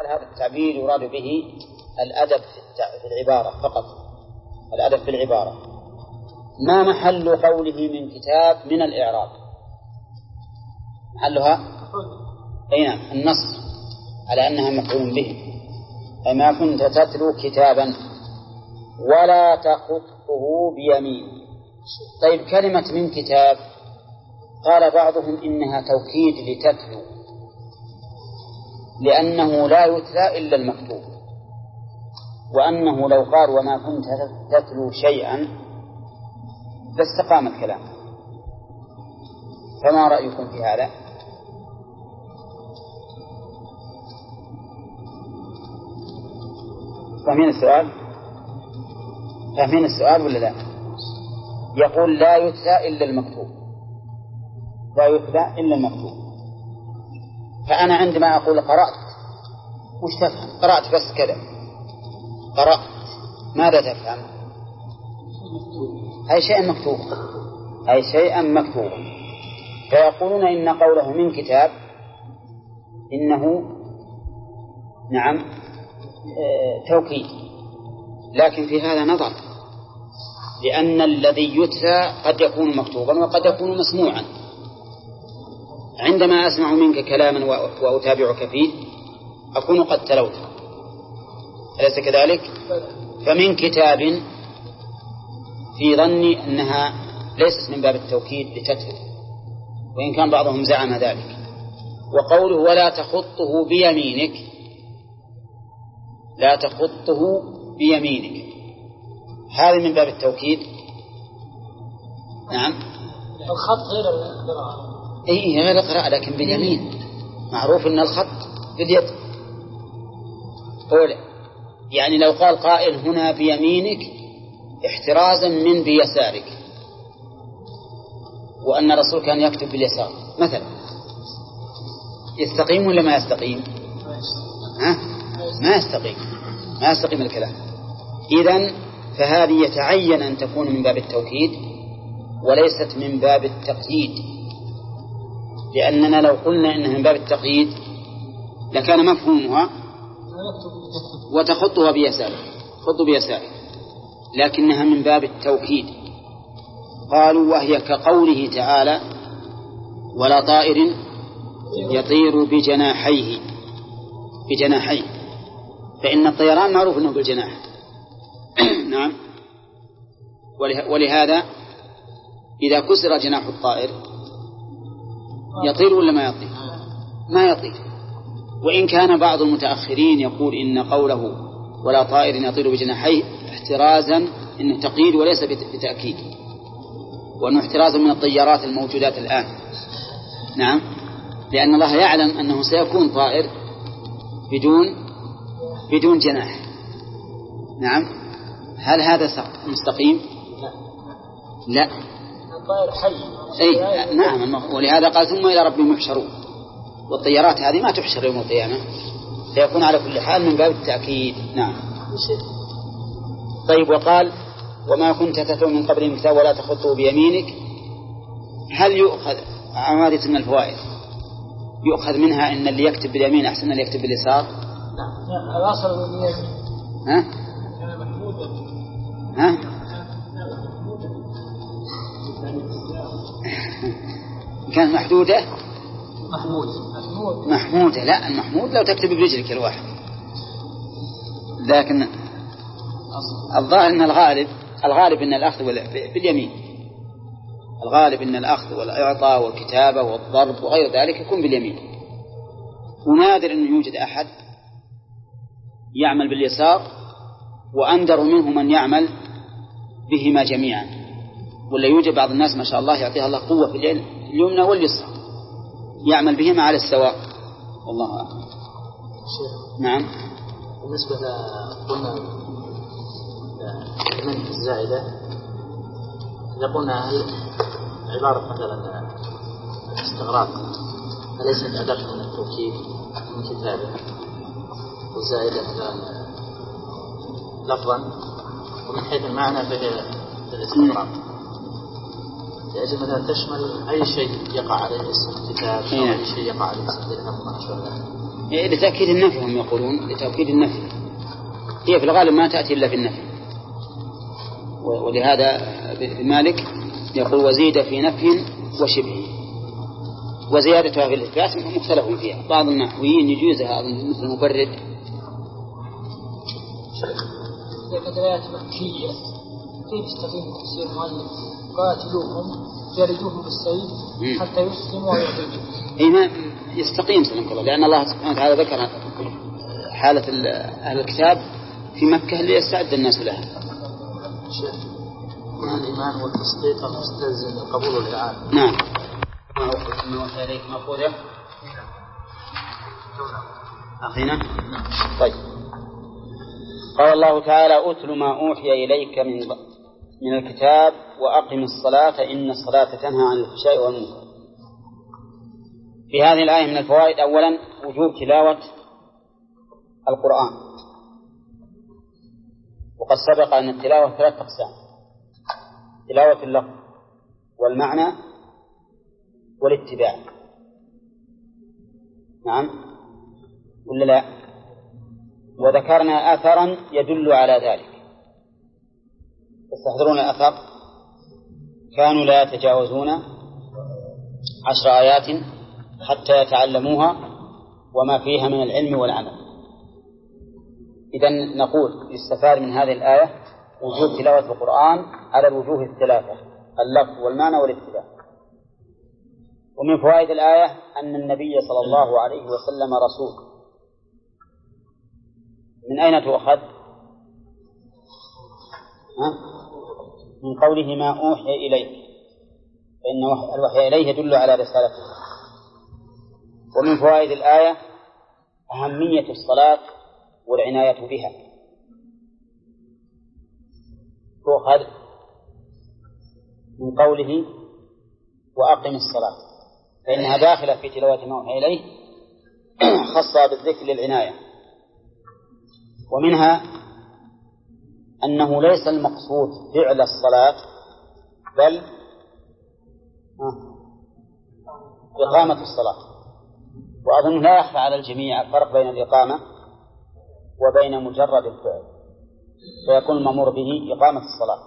هذا التعبير يراد به الأدب في العبارة فقط، الأدب في العبارة. ما محل قوله من كتاب من الإعراب؟ محلها أي نعم النص على أنها مفعول به، أي ما كنت تتلو كتابا ولا تخطه بيمين. طيب كلمة من كتاب قال بعضهم إنها توكيد لتتلو، لأنه لا يتلى إلا المكتوب، وأنه لو قال وما كنت تتلو شيئا لاستقام الكلام. فما رأيكم في هذا؟ فاهمين السؤال؟ فاهمين السؤال ولا لا؟ يقول لا يتلى إلا المكتوب، لا يتلى إلا المكتوب. فأنا عندما أقول قرأت وش تفهم؟ قرأت بس كذا، قرأت ماذا تفهم؟ أي شيء مكتوب، أي شيء مكتوب. فيقولون إن قوله من كتاب إنه نعم توكيد، لكن في هذا نظر، لأن الذي يتلى قد يكون مكتوبا وقد يكون مسموعا. عندما أسمع منك كلاما وأتابعك فيه أكون قد تلوته، أليس كذلك؟ فمن كتاب في ظني أنها ليست من باب التوكيد لتتلو، وإن كان بعضهم زعم ذلك. وقوله ولا تخطه بيمينك، لا تخطه بيمينك، هذا من باب التوكيد. نعم الخط غير القراءة، إيه غير القراءة لكن باليمين، معروف أن الخط باليد أولى. يعني لو قال قائل هنا بيمينك احترازا من بيسارك، وأن الرسول كان يكتب باليسار مثلا، يستقيم ولا ما يستقيم؟ ما يستقيم الكلام. إذن فهذه يتعين أن تكون من باب التوكيد وليست من باب التقييد، لأننا لو قلنا إنها من باب التقييد لكان مفهومها وتخطها بيسارك، خط بيسارك، لكنها من باب التوكيد. قالوا وهي كقوله تعالى ولا طائر يطير بجناحيه، فإن الطيران معروف أنه بالجناح نعم. ولهذا إذا كسر جناح الطائر يطير ولا ما يطير؟ ما يطير. وإن كان بعض المتأخرين يقول إن قوله ولا طائر يطير بجناحيه احترازا إنه تقييد وليس بتأكيد، وأنه احترازا من الطيارات الموجودات الآن. نعم، لأن الله يعلم أنه سيكون طائر بدون جناح. نعم، هل هذا مستقيم؟ لا، الطائر حي. أي نعم، ولهذا قال ثم إلى ربهم يحشرون، والطيارات هذه ما تحشر يوم القيامة، فيكون على كل حال من باب التأكيد. نعم. طيب، وقال وما كنت تتلو من قبل من كتاب ولا تخطه بيمينك، هل يؤخذ عمادة من الفوائد يؤخذ منها إن اللي يكتب باليمين أحسن اللي يكتب باليسار؟ لا، الأصل باليمين. ها؟ كانت محدودة؟ محمودة. لا، المحمود لو تكتب برجلك الواحد، لكن الظاهر أن الغالب أن الأخذ باليمين، الغالب أن الأخذ والإعطاء والكتابة والضرب وغير ذلك يكون باليمين، ونادر أن يوجد أحد يعمل باليسار، وأندر منه من يعمل بهما جميعا. ولا يوجد بعض الناس ما شاء الله يعطيها الله قوة في اليمنى واليسرى، يعمل بهما على السواء، والله أعلم. نعم. بالنسبة قلنا من الزائدة، إذا قلنا عبارة مثلا استغراق أليست أدق من التوكيد من كتابه، والزائدة مثلا لفظا ومن حيث المعنى في الاستغراق، يجب مثلا تشمل أي شيء يقع عليه اسم الكتاب أو أي شيء يقع عليه اسم الدرهم وما أشبه ذلك. لتأكيد النفي، هم يقولون لتأكيد النفي، هي في الغالب ما تأتي إلا في النفي. ولهذا مالك يقول وزيد في نفي وشبه، وزيادتها في الإثبات مختلف فيها. بعض النحويين يجوزها مثل المبرد. كانت آيات مكية كيف يستقيم تفسير المؤلف قاتلوهم جلدوهم بالسيف حتى يسلموا ويعتدوا؟ أي ما يستقيم سلمك الله، لأن الله سبحانه وتعالى ذكر حالة أهل الكتاب في مكة ليستعد الناس لها. الإيمان والتصديق المستلزم القبول والإعانة. نعم. ما أوحي إليك مأخوذة أخينا. طيب، قال الله تعالى أتل ما أوحي إليك من الكتاب وأقم الصلاة إن الصلاة تنهى عن الفحشاء والمنكر. في هذه الآية من الفوائد: أولا وجوب تلاوة القرآن، وقد سبق أن التلاوة 3 أقسام: تلاوة اللفظ والمعنى والاتباع. نعم ولا لا؟ وذكرنا أثرا يدل على ذلك. تستحضرون الأثر؟ كانوا لا يتجاوزون 10 آيات حتى يتعلموها وما فيها من العلم والعمل. إذن نقول يستفاد من هذه الآية وجوب تلاوة القرآن على الوجوه 3: اللفظ والمعنى والاتباع. ومن فوائد الآية أن النبي صلى الله عليه وسلم رسول. من أين تؤخذ؟ من قوله ما أوحي إليك، فإن الوحي إليه يدل على رسالته. ومن فوائد الآية أهمية الصلاة والعناية بها. تؤخذ من قوله وأقم الصلاة، فإنها داخلة في تلاوة ما أوحي إليه، خاصة بالذكر للعناية. ومنها أنه ليس المقصود فعل الصلاة بل إقامة الصلاة. وأظن لا يخفى على الجميع الفرق بين الإقامة وبين مجرد الفعل، فيكون المأمور به إقامة الصلاة.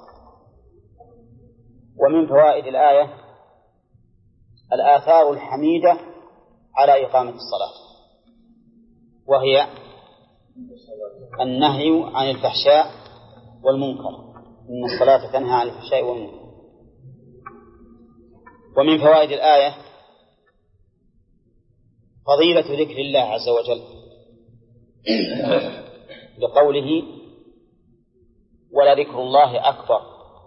ومن فوائد الآية الآثار الحميدة على إقامة الصلاة، وهي النهي عن الفحشاء والمنكر، إن الصلاة تنهى عن الفحشاء والمنكر. ومن فوائد الآية فضيلة ذكر الله عز وجل لقوله ولذكر الله أكبر.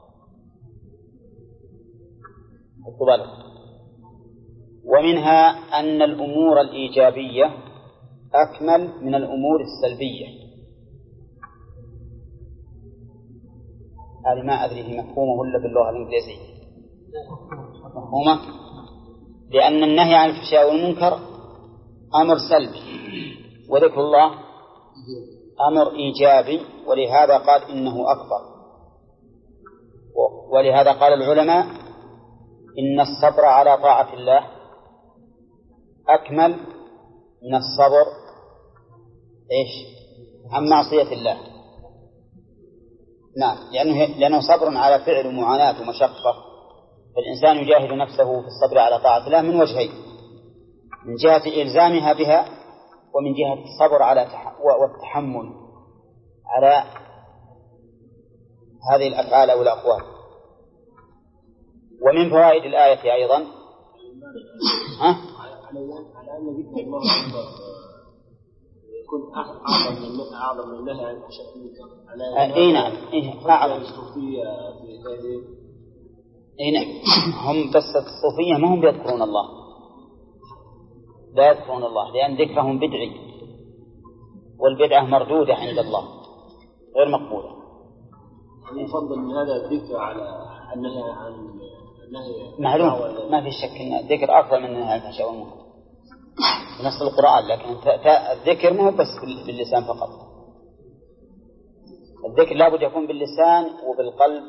ومنها أن الأمور الإيجابية أكمل من الأمور السلبية. هذه ما أدري هي مفهومة ولا باللغة الإنجليزية مفهومة، لأن النهي عن الفحشاء والمنكر أمر سلبي، وذكر الله أمر إيجابي، ولهذا قال إنه أكبر. ولهذا قال العلماء إن الصبر على طاعة الله أكمل من الصبر عن معصية الله. نعم، لأنه صبر على فعل ومعاناة ومشقة، فالإنسان يجاهد نفسه في الصبر على طاعة الله من وجهين: من جهة إلزامها بها، ومن جهة الصبر على والتحمل على هذه الأفعال أو الأقوال. ومن فوائد الآية أيضا على أن ذكر الله يكون أعظم من النهي عن الفحشاء والمنكر. أي نعم، أعظم. أي نعم، هم بس الصوفية ما هم يذكرون الله، لا يذكرون الله، لأن ذكرهم بدعي، والبدعة مردودة عند الله غير مقبولة. يفضل من هذا الذكر على النهي عن النهي. معلوم، ما في شك أن الذكر أفضل من النهي عن الفحشاء والمنكر نص القرآن، لكن الذكر ما هو بس باللسان فقط. الذكر لابد يكون باللسان وبالقلب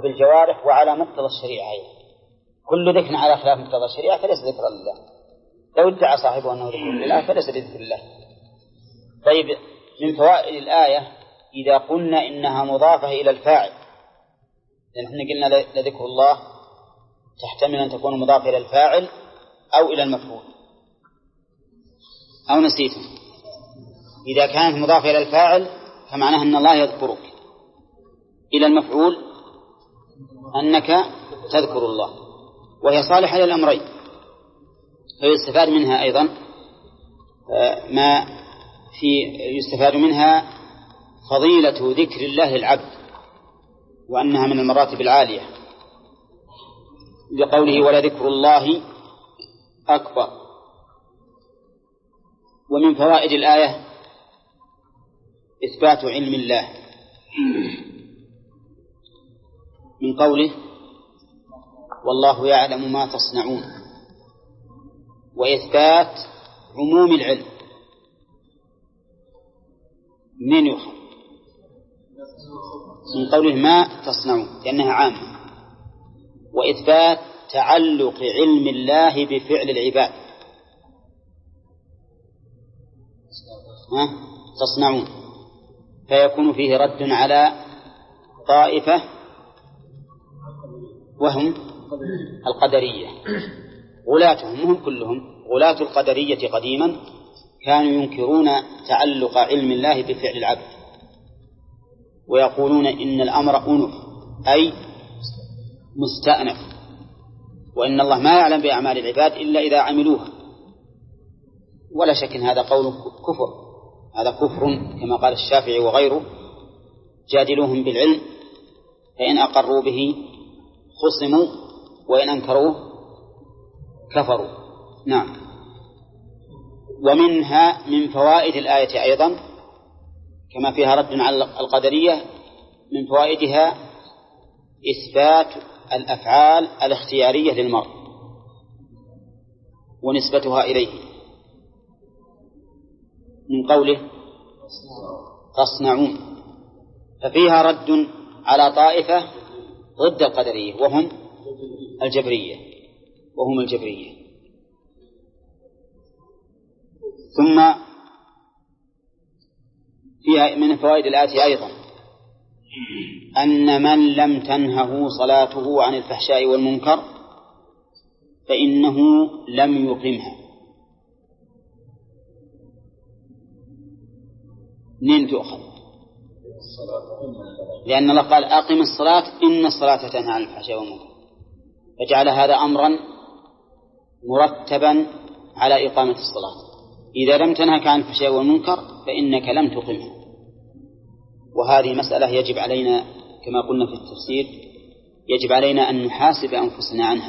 وبالجوارح وعلى مقتضى الشريعة. كل ذكر على خلاف مقتضى الشريعة فليس ذكرا لله. لو ادعى صاحبه أنه ذكر لله فليس بذكر الله. طيب، من فوائد الآية إذا قلنا إنها مضافة إلى الفاعل، لأن احنا قلنا لذكر الله تحتمل أن تكون مضافة إلى الفاعل أو إلى المفعول، أو نسيتم. إذا كانت مضافة إلى الفاعل فمعناها أن الله يذكرك، إلى المفعول أنك تذكر الله، وهي صالحة للأمرين. فيستفاد منها أيضا يستفاد منها فضيلة ذكر الله للعبد، وأنها من المراتب العالية، لقوله ولذكر الله أكبر. ومن فوائد الآية إثبات علم الله، من قوله والله يعلم ما تصنعون، وإثبات عموم العلم. من يؤخذ من قوله ما تصنعون لأنها عامة، وإثبات تعلق علم الله بفعل العباد، تصنعون، فيكون فيه رد على طائفة وهم القدرية. غلاتهم هم كلهم غلاة القدرية قديما كانوا ينكرون تعلق علم الله بفعل العبد، ويقولون إن الأمر أنف أي مستأنف، وإن الله ما يعلم بأعمال العباد إلا إذا عملوها. ولا شك هذا قول كفر، هذا كفر كما قال الشافعي وغيره: جادلوهم بالعلم فإن أقروا به خصموا وإن أنكروه كفروا. نعم. ومنها من فوائد الآية أيضا كما فيها رد على القدرية، من فوائدها إثبات الأفعال الاختيارية للمرء ونسبتها إليه، من قوله تصنعون، ففيها رد على طائفة ضد القدرية وهم الجبرية. ثم فيها من فوائد الآية أيضا أن من لم تنهه صلاته عن الفحشاء والمنكر فإنه لم يقمها. منين تؤخذ؟ لأن الله قال أقم الصلاة إن الصلاة تنهى عن الفحشاء والمنكر، فجعل هذا أمرا مرتبا على إقامة الصلاة. إذا لم تنهك عن الفحشاء والمنكر فإنك لم تقمها. وهذه مسألة يجب علينا كما قلنا في التفسير، يجب علينا أن نحاسب أنفسنا عنها.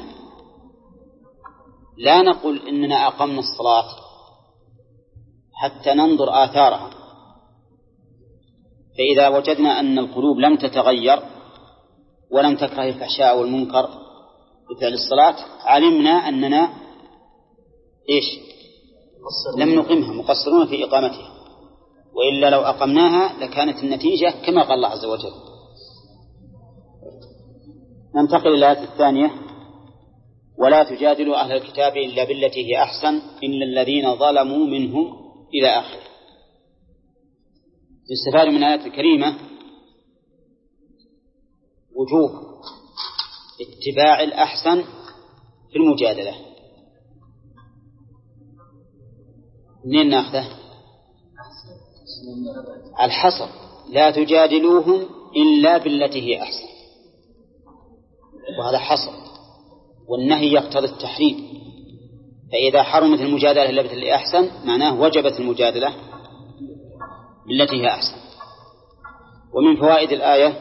لا نقول إننا أقمنا الصلاة حتى ننظر آثارها، فإذا وجدنا أن القلوب لم تتغير ولم تكره الفحشاء والمنكر بفعل الصلاة علمنا أننا لم نقمها، مقصرون في إقامتها، وإلا لو أقمناها لكانت النتيجة كما قال الله عز وجل. ننتقل إلى الآية الثانية: ولا تجادلوا أهل الكتاب إلا بالتي هي أحسن إلا الذين ظلموا منهم إلى آخره. يستفاد من الآية الكريمة وجوب اتباع الأحسن في المجادلة. منين نأخذه؟ الحصر: لا تجادلوهم إلا بالتي هي أحسن، وهذا حصر، والنهي يقتضي التحريم. فإذا حرمت المجادلة إلا بالتي هي أحسن معناه وجبت المجادلة بالتي هي أحسن. ومن فوائد الآية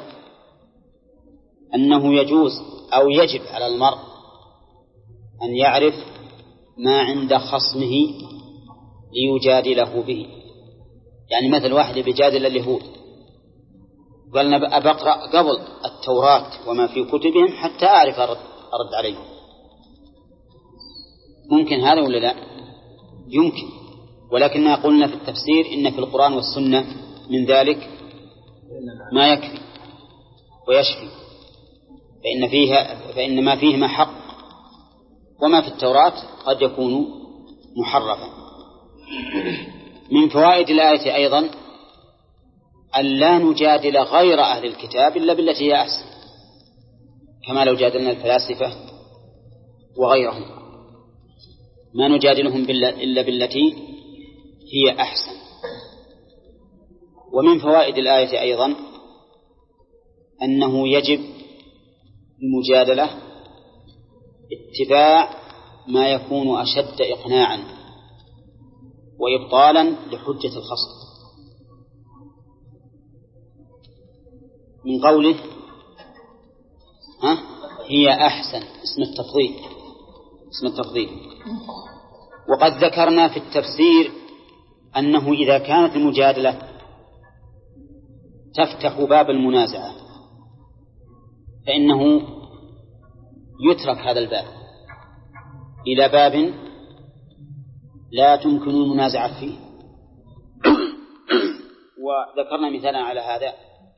أنه يجوز أو يجب على المرء أن يعرف ما عند خصمه ليجادله به. يعني مثل واحد بيجادل اليهود قال أنا بقرأ قبل التوراة وما في كتبهم حتى أعرف أرد عليه. ممكن هذا ولا لا؟ يمكن، ولكننا قلنا في التفسير إن في القرآن والسنة من ذلك ما يكفي ويشفي، فإن ما فيهما حق، وما في التوراة قد يكون محرفا. من فوائد الآية أيضا أن لا نجادل غير أهل الكتاب إلا بالتي هي أحسن، كما لو جادلنا الفلاسفة وغيرهم ما نجادلهم إلا بالتي هي أحسن. ومن فوائد الآية أيضا أنه يجب المجادلة اتباع ما يكون أشد إقناعا وإبطالا لحجة الخصم، من قوله هي أحسن اسم التفضيل. وقد ذكرنا في التفسير أنه إذا كانت المجادلة تفتح باب المنازعة فإنه يترك هذا الباب إلى باب لا تمكن المنازعة فيه. وذكرنا مثالا على هذا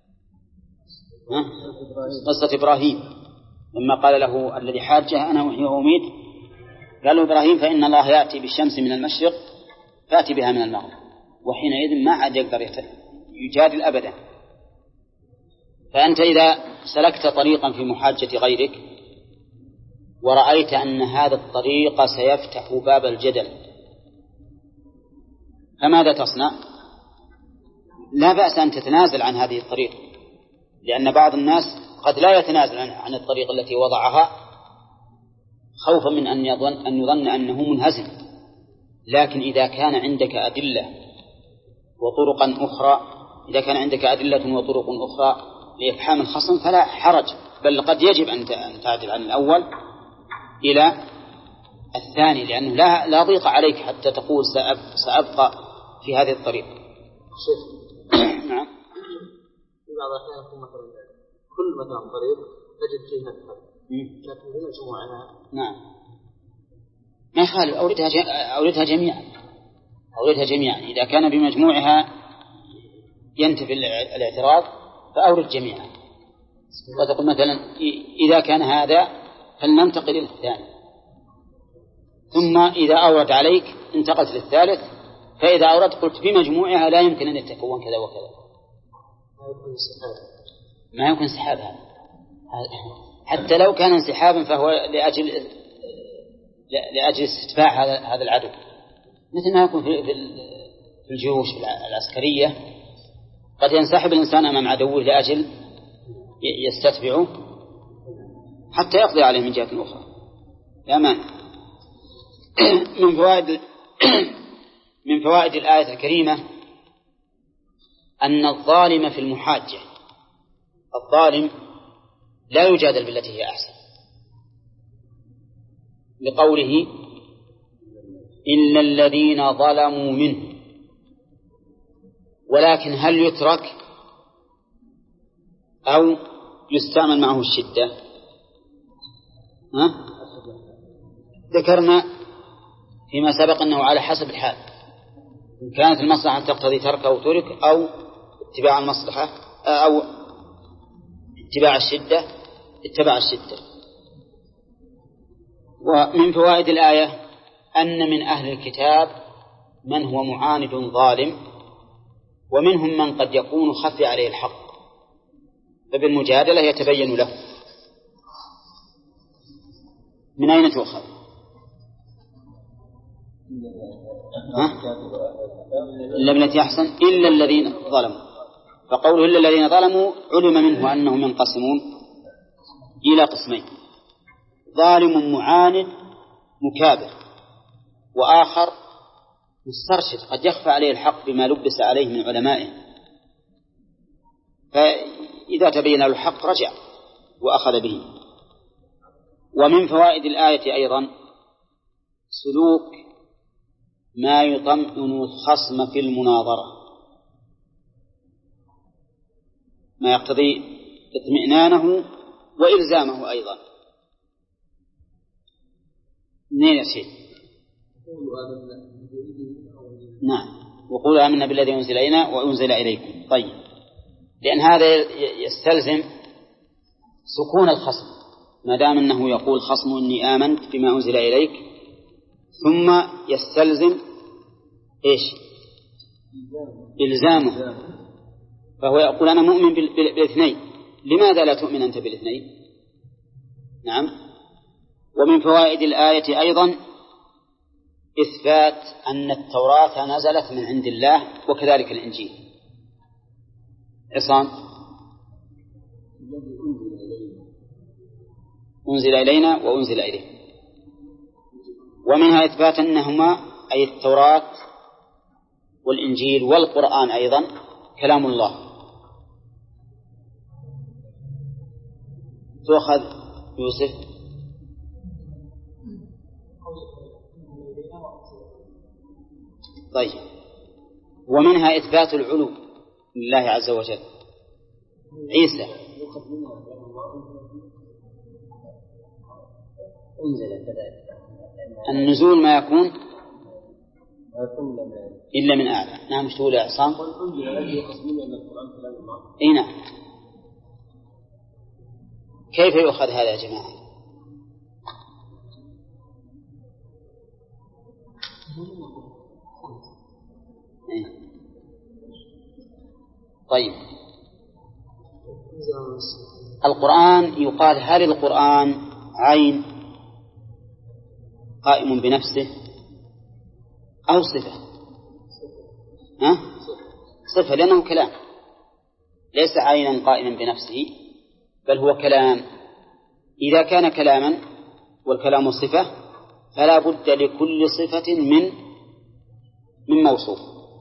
قصة إبراهيم لما قال له الذي حاجه أنا وحيه وأميت، قال له إبراهيم فإن الله يأتي بالشمس من المشرق فأتي بها من المغرب، وحينئذ ما عاد يقدر يجادل أبدا. فأنت إذا سلكت طريقا في محاجة غيرك ورأيت أن هذا الطريق سيفتح باب الجدل فماذا تصنع؟ لا بأس أن تتنازل عن هذه الطريقة، لأن بعض الناس قد لا يتنازل عن الطريقة التي وضعها خوفا من أن يظن أنه منهزم. لكن إذا كان عندك أدلة وطرق أخرى لإفحام الخصم فلا حرج، بل قد يجب أن تعدل عن الأول إلى الثاني، لأنه لا ضيق عليك حتى تقول سأبقى في هذه الطريقة. نعم. في بعض الأحيان يكون مثلا كل طريق تجد فيه مدخل، لكن في مجموعها نعم ما يخالف أوردها جميعا. إذا كان بمجموعها ينتفي الاعتراض فأورد جميعا. وتقول مثلا إذا كان هذا فلننتقل إلى الثاني، ثم إذا أورد عليك انتقلت للثالث، فإذا أورد قلت بمجموعها لا يمكن أن يتكون كذا وكذا. ما يمكن انسحاب هذا، حتى لو كان انسحابا فهو لأجل استدفاع هذا العدو، مثل ما يكون في الجيوش العسكرية قد ينسحب الإنسان أمام عدوه لأجل يستتبعه حتى يقضي عليه من جهة أخرى. يا مان. من فوائد الآية الكريمة أن الظالم في المحاجة، الظالم لا يجادل بالتي هي أحسن، لقوله إلا الذين ظلموا منه. ولكن هل يترك أو يستعمل معه الشدة؟ ذكرنا فيما سبق أنه على حسب الحال، إن كانت المصلحة تقتضي تركه أو ترك، أو اتباع المصلحة أو اتباع الشدة. ومن فوائد الآية أن من أهل الكتاب من هو معاند ظالم، ومنهم من قد يكون خفي عليه الحق، فبالمجادلة يتبين له. من أين تؤخذ؟ إلا بالتي أحسن إلا الذين ظلموا. فقوله إلا الذين ظلموا علم منه أنهم ينقسمون إلى قسمين: ظالم معاند مكابر، وآخر مسترشد قد يخفى عليه الحق بما لبس عليه من علمائه، فإذا تبين له الحق رجع وأخذ به. ومن فوائد الآية أيضا سلوك ما يطمئن الخصم في المناظرة، ما يقتضي اطمئنانه وإلزامه أيضا. منين يا سيد؟ نعم، وقولوا آمنا بالذي أنزل إلينا وأنزل إليكم. طيب، لأن هذا يستلزم سكون الخصم، ما دام أنه يقول خصم إني آمنت بما أنزل إليك ثم يستلزم إيش؟ إلزامه. فهو يقول أنا مؤمن بالاثنين، لماذا لا تؤمن أنت بالاثنين؟ نعم. ومن فوائد الآية أيضا إثبات أن التوراة نزلت من عند الله وكذلك الإنجيل. عصام. أنزل إلينا وأنزل إليه. ومنها إثبات أنهما أي التوراة والإنجيل والقرآن أيضا كلام الله. تؤخذ يوسف. طيب. ومنها إثبات العلو لله عز وجل. عيسى. النزول ما يكون إلا من أعلى. نعم. مش تقول يا عصام؟ إيه نعم. كيف يؤخذ هذا يا جماعة؟ طيب. القرآن يقال هل القرآن عين قائم بنفسه أو صفة؟ صفة، لأنه كلام، ليس عينا قائما بنفسه بل هو كلام. إذا كان كلاما والكلام صفة فلا بد لكل صفة من موصوف،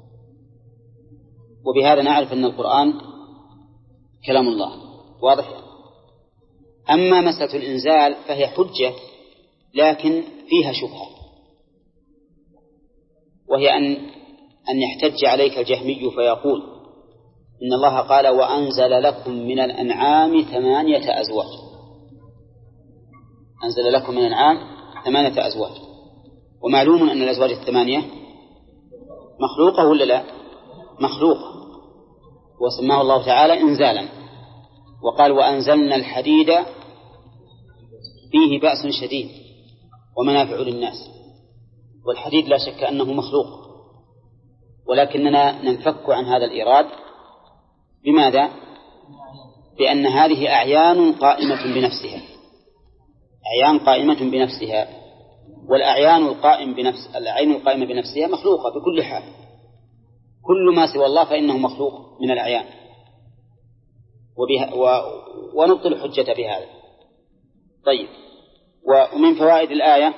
وبهذا نعرف أن القرآن كلام الله. واضح؟ أما مسألة الإنزال فهي حجة لكن فيها شبهة، وهي أن يحتج عليك الجهمي فيقول إن الله قال وأنزل لكم من الأنعام 8 أزواج. أنزل لكم من الأنعام 8 أزواج، ومعلوم أن الأزواج 8 مخلوقة ولا لا؟ مخلوقة، وسماه الله تعالى إنزالا، وقال وأنزلنا الحديد فيه بأس شديد ومنافع للناس. والحديد لا شك أنه مخلوق، ولكننا ننفك عن هذا الإيراد بماذا؟ بأن هذه أعيان قائمة بنفسها، أعيان قائمة بنفسها، والأعيان العين القائمة بنفسها مخلوقة بكل حال. كل ما سوى الله فإنه مخلوق من الأعيان، ونبطل الحجة بهذا. طيب. ومن فوائد الآية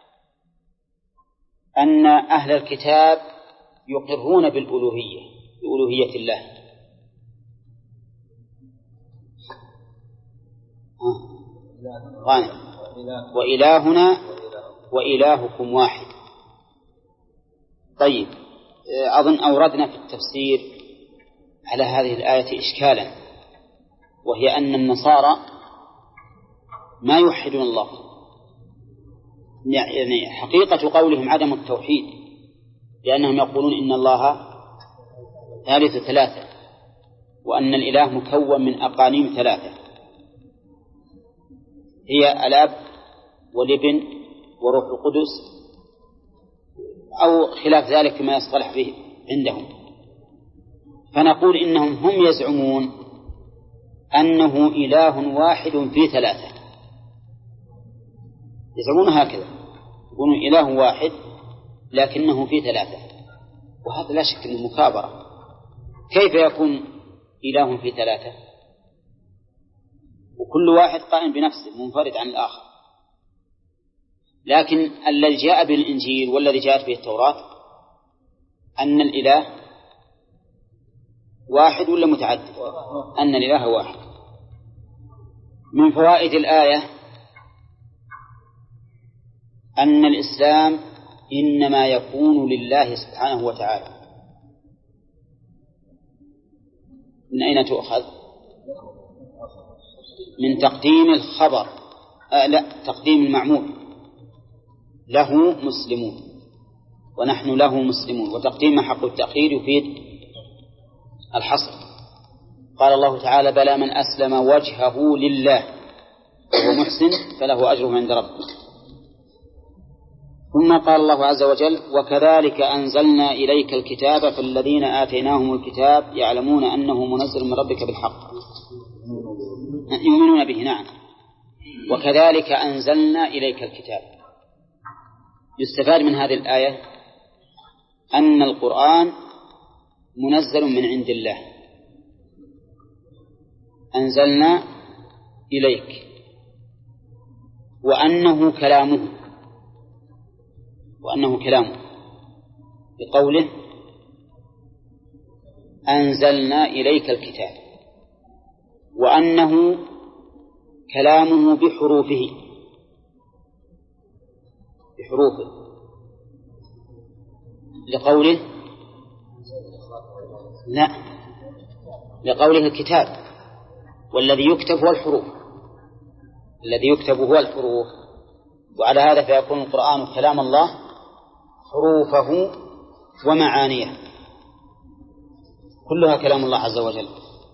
أن أهل الكتاب يقرون بألوهية الله. غانم. وإلهنا وإلهكم واحد. طيب. أظن أوردنا في التفسير على هذه الآية إشكالا، وهي أن النصارى ما يوحدون الله، يعني حقيقة قولهم عدم التوحيد، لأنهم يقولون إن الله ثالث 3، وأن الإله مكون من أقانيم 3 هي الأب والابن وروح القدس، أو خلاف ذلك ما يصطلح به عندهم. فنقول إنهم هم يزعمون أنه إله واحد في 3، يزعمون هكذا، يقولون إله واحد لكنه في 3، وهذا لا شك أنه مكابرة. كيف يكون إله في 3 وكل واحد قائم بنفسه منفرد عن الآخر؟ لكن الذي جاء بالإنجيل والذي جاءت به التوراة أن الإله واحد ولا متعدد؟ أن الإله واحد. من فوائد الآية أن الإسلام إنما يكون لله سبحانه وتعالى. من أين تؤخذ؟ من تقديم الخبر، تقديم المعمول. له مسلمون ونحن له مسلمون، وتقديم حق التأخير يفيد الحصر. قال الله تعالى بلى من أسلم وجهه لله وهو محسن فله أجره عند ربه. ثم قال الله عز وجل وكذلك أنزلنا إليك الكتاب فالذين آتيناهم الكتاب يعلمون أنه منزل من ربك بالحق يؤمنون به. نعم. وكذلك أنزلنا إليك الكتاب. يستفاد من هذه الآية أن القرآن منزل من عند الله. أنزلنا إليك وأنه كلامه بقوله أنزلنا إليك الكتاب وأنه كلامه بحروفه لقوله الكتاب والذي يكتب هو الحروف وعلى هذا فيكون القرآن كلام الله حروفه ومعانيه كلها كلام الله عز وجل.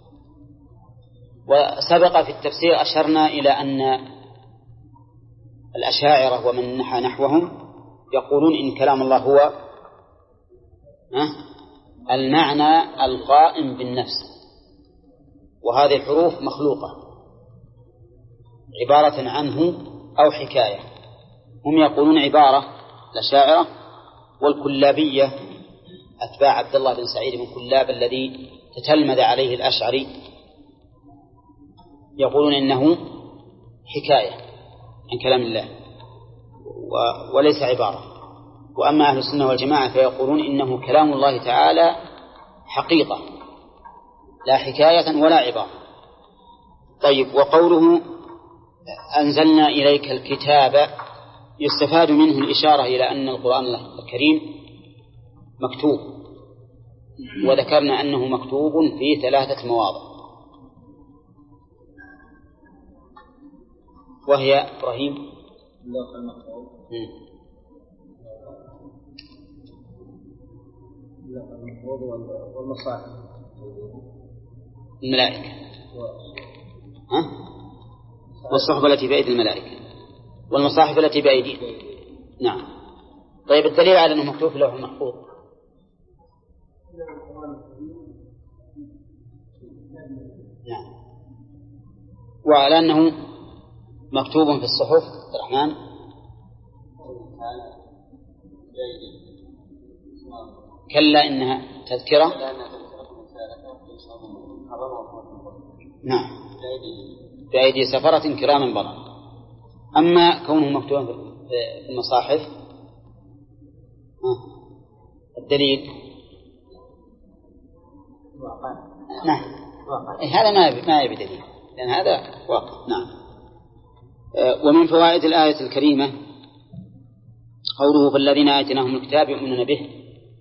وسبق في التفسير أشرنا إلى أن الأشاعرة ومن نحى نحوهم يقولون إن كلام الله هو المعنى القائم بالنفس، وهذه الحروف مخلوقة عبارة عنه أو حكاية. هم يقولون عبارة الأشاعرة، والكلابية أتباع عبد الله بن سعيد بن كلاب الذي تتلمذ عليه الأشعري يقولون إنه حكاية عن كلام الله وليس عبارة. وأما أهل السنة والجماعة فيقولون إنه كلام الله تعالى حقيقة لا حكاية ولا عبارة. طيب، وقوله أنزلنا إليك الكتاب يستفاد منه الإشارة إلى أن القرآن الكريم مكتوب، وذكرنا أنه مكتوب في 3 مواضع، وهي إبراهيم والمصاحف الملائكة والصحف التي بأيدي الملائكة والمصاحف التي بأيدينا. نعم. طيب، الدليل على أنه مكتوب في اللوح المحفوظ نعم، وعلى أنه مكتوب في الصحف الرحمن كلا إنها تذكرة. نعم، بأيدي سفرة كرام بررة. أما كونه مكتوبا في المصاحف الدليل نعم، هذا ما يبي دليل، لأن هذا واقع. نعم. ومن فوائد الآية الكريمة قوله فالذين آتيناهم الكتاب يؤمنون به،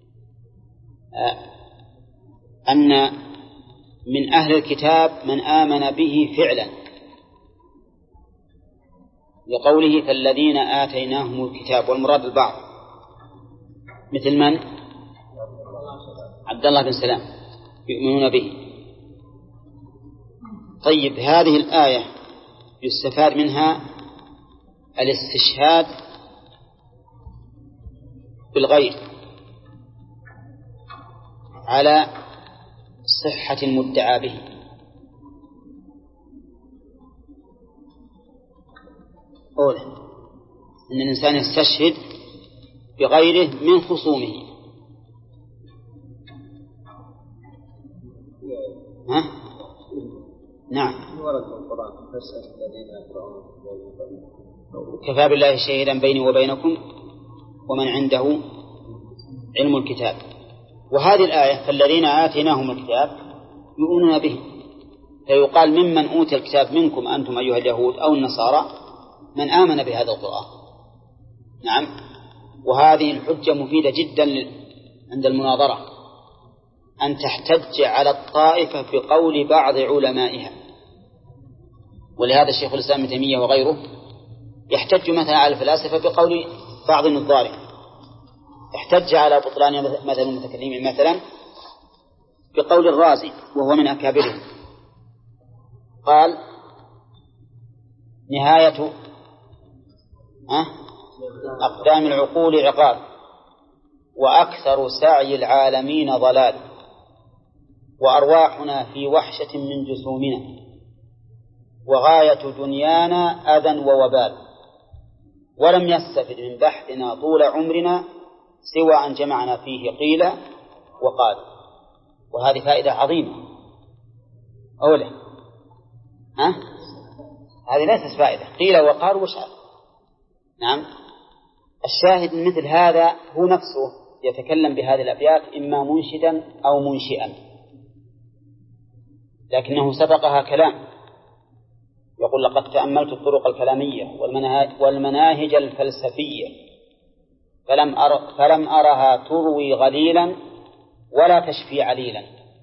أن من أهل الكتاب من آمن به فعلا، لقوله فالذين آتيناهم الكتاب، والمراد البعض مثل من؟ عبد الله بن سلام يؤمنون به. طيب، هذه الآية يستفاد منها الاستشهاد بالغير على صحة المدعى به. أولا أن الإنسان يستشهد بغيره من خصومه. نعم، كفى بالله شهيدا بيني وبينكم ومن عنده علم الكتاب. وهذه الآية فالذين آتيناهم الكتاب يؤمنون به، فيقال ممن أوتي الكتاب منكم أنتم أيها اليهود أو النصارى من آمن بهذا القرآن. نعم. وهذه الحجة مفيدة جدا عند المناظرة، أن تحتج على الطائفة بقول بعض علمائها. ولهذا الشيخ الإسلام ابن تيمية وغيره يحتج مثلا على الفلاسفة بقول بعض نظاره، احتج على بطلان مثل المتكلمين مثلا بقول الرازي وهو من أكابرهم، قال نهاية أقدام العقول عقاب، وأكثر سعي العالمين ضلال، وأرواحنا في وحشة من جسومنا، وغاية دنيانا أذى ووبال، ولم يستفد من بحثنا طول عمرنا سوى أن جمعنا فيه قيل وقال. وهذه فائدة عظيمة. أولا هذه ليست فائدة، قيل وقال وشعر. نعم، الشاهد من مثل هذا هو نفسه يتكلم بهذه الأبيات إما منشدا أو منشئا، لكنه سبقها كلام، يقول: لقد تأملت الطرق الكلامية والمناهج الفلسفية فلم أرها تروي غليلا ولا تشفي عليلا،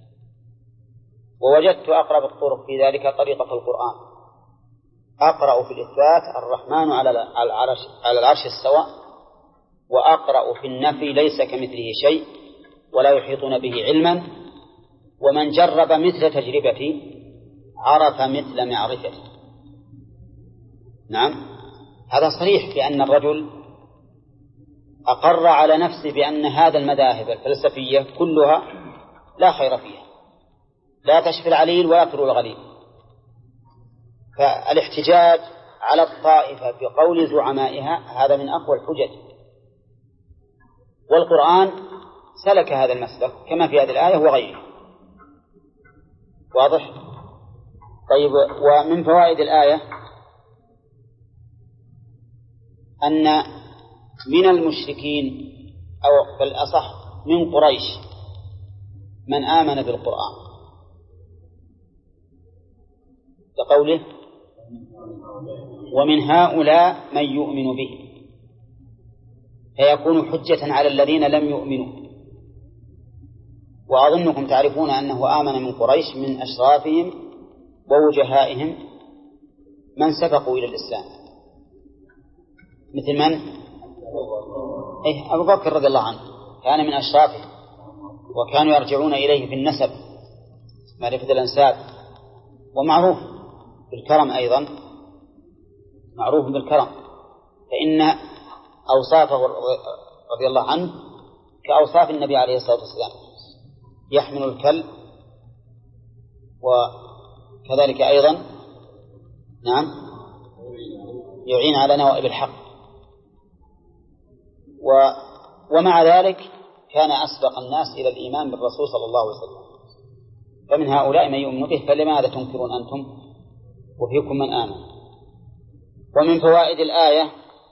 ووجدت أقرب الطرق في ذلك طريقة القرآن. أقرأ في الإثبات الرحمن على العرش استوى، وأقرأ في النفي ليس كمثله شيء ولا يحيطون به علما، ومن جرب مثل تجربتي عرف مثل معرفتي. نعم، هذا صريح في أن الرجل أقر على نفسه بأن هذا المذاهب الفلسفية كلها لا خير فيها، لا تشفي العليل ولا تروي الغليل. فالاحتجاج على الطائفة بقول زعمائها هذا من أقوى الحجج، والقرآن سلك هذا المسلك كما في هذه الآية وغيرها. واضح؟ طيب، ومن فوائد الآية أن من المشركين أو بالأصح من قريش من آمن بالقرآن، لقوله: ومن هؤلاء من يؤمن به، فيكون حجة على الذين لم يؤمنوا. وأظنكم تعرفون أنه آمن من قريش من أشرافهم ووجهائهم من سبقوا إلى الإسلام، مثل من؟ أبو بكر رضي الله عنه كان من أشرافه، وكانوا يرجعون إليه في النسب، معرفة الأنساب، ومعروف بالكرم أيضا، معروف بالكرم، فإن أوصافه رضي الله عنه كأوصاف النبي عليه الصلاة والسلام، يحمل الكلب، وكذلك أيضا نعم يعين على نوائب الحق، ومع ذلك كان أسبق الناس إلى الإيمان بالرسول صلى الله عليه وسلم. فمن هؤلاء من يؤمن به، فلماذا تنكرون أنتم وفيكم من آمن؟ ومن فوائد الآية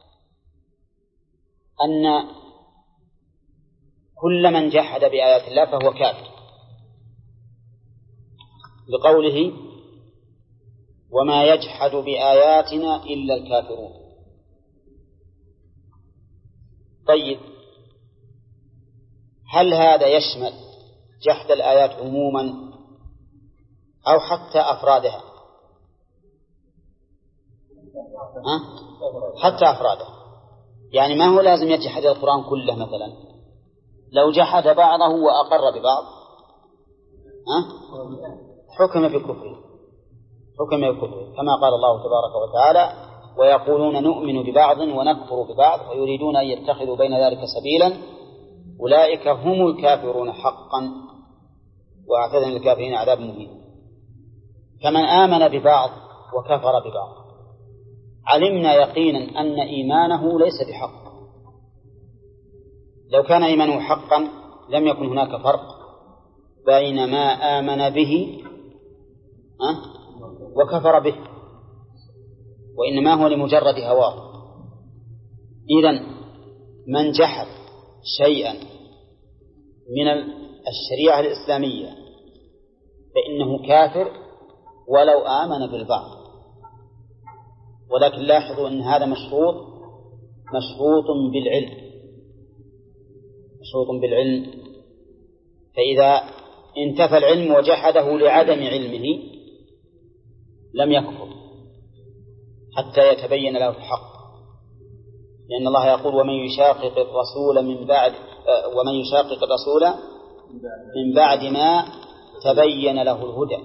أن كل من جحد بآيات الله فهو كافر، لقوله: وما يجحد بآياتنا إلا الكافرون. طيب، هل هذا يشمل جحد الآيات عموما أو حتى أفرادها؟ حتى أفرادها، يعني ما هو لازم يجحد القرآن كله. مثلا لو جحد بعضه وأقر ببعض حكم بكفره، كما قال الله تبارك وتعالى: ويقولون نؤمن ببعض ونكفر ببعض ويريدون أن يتخذوا بين ذلك سبيلا أولئك هم الكافرون حقا وأعتدنا للكافرين عذاب مهين. فمن آمن ببعض وكفر ببعض علمنا يقينا أن إيمانه ليس بحق. لو كان إيمانه حقا لم يكن هناك فرق بين ما آمن به وكفر به، وإنما هو لمجرد هواه. إذن من جحد شيئا من الشريعة الإسلامية فإنه كافر ولو آمن بالبعض. ولكن لاحظوا أن هذا مشروط بالعلم، فإذا انتفى العلم وجحده لعدم علمه لم يكفر حتى يتبين له الحق، لأن الله يقول: ومن يشاقق الرسول من بعد ما تبين له الهدى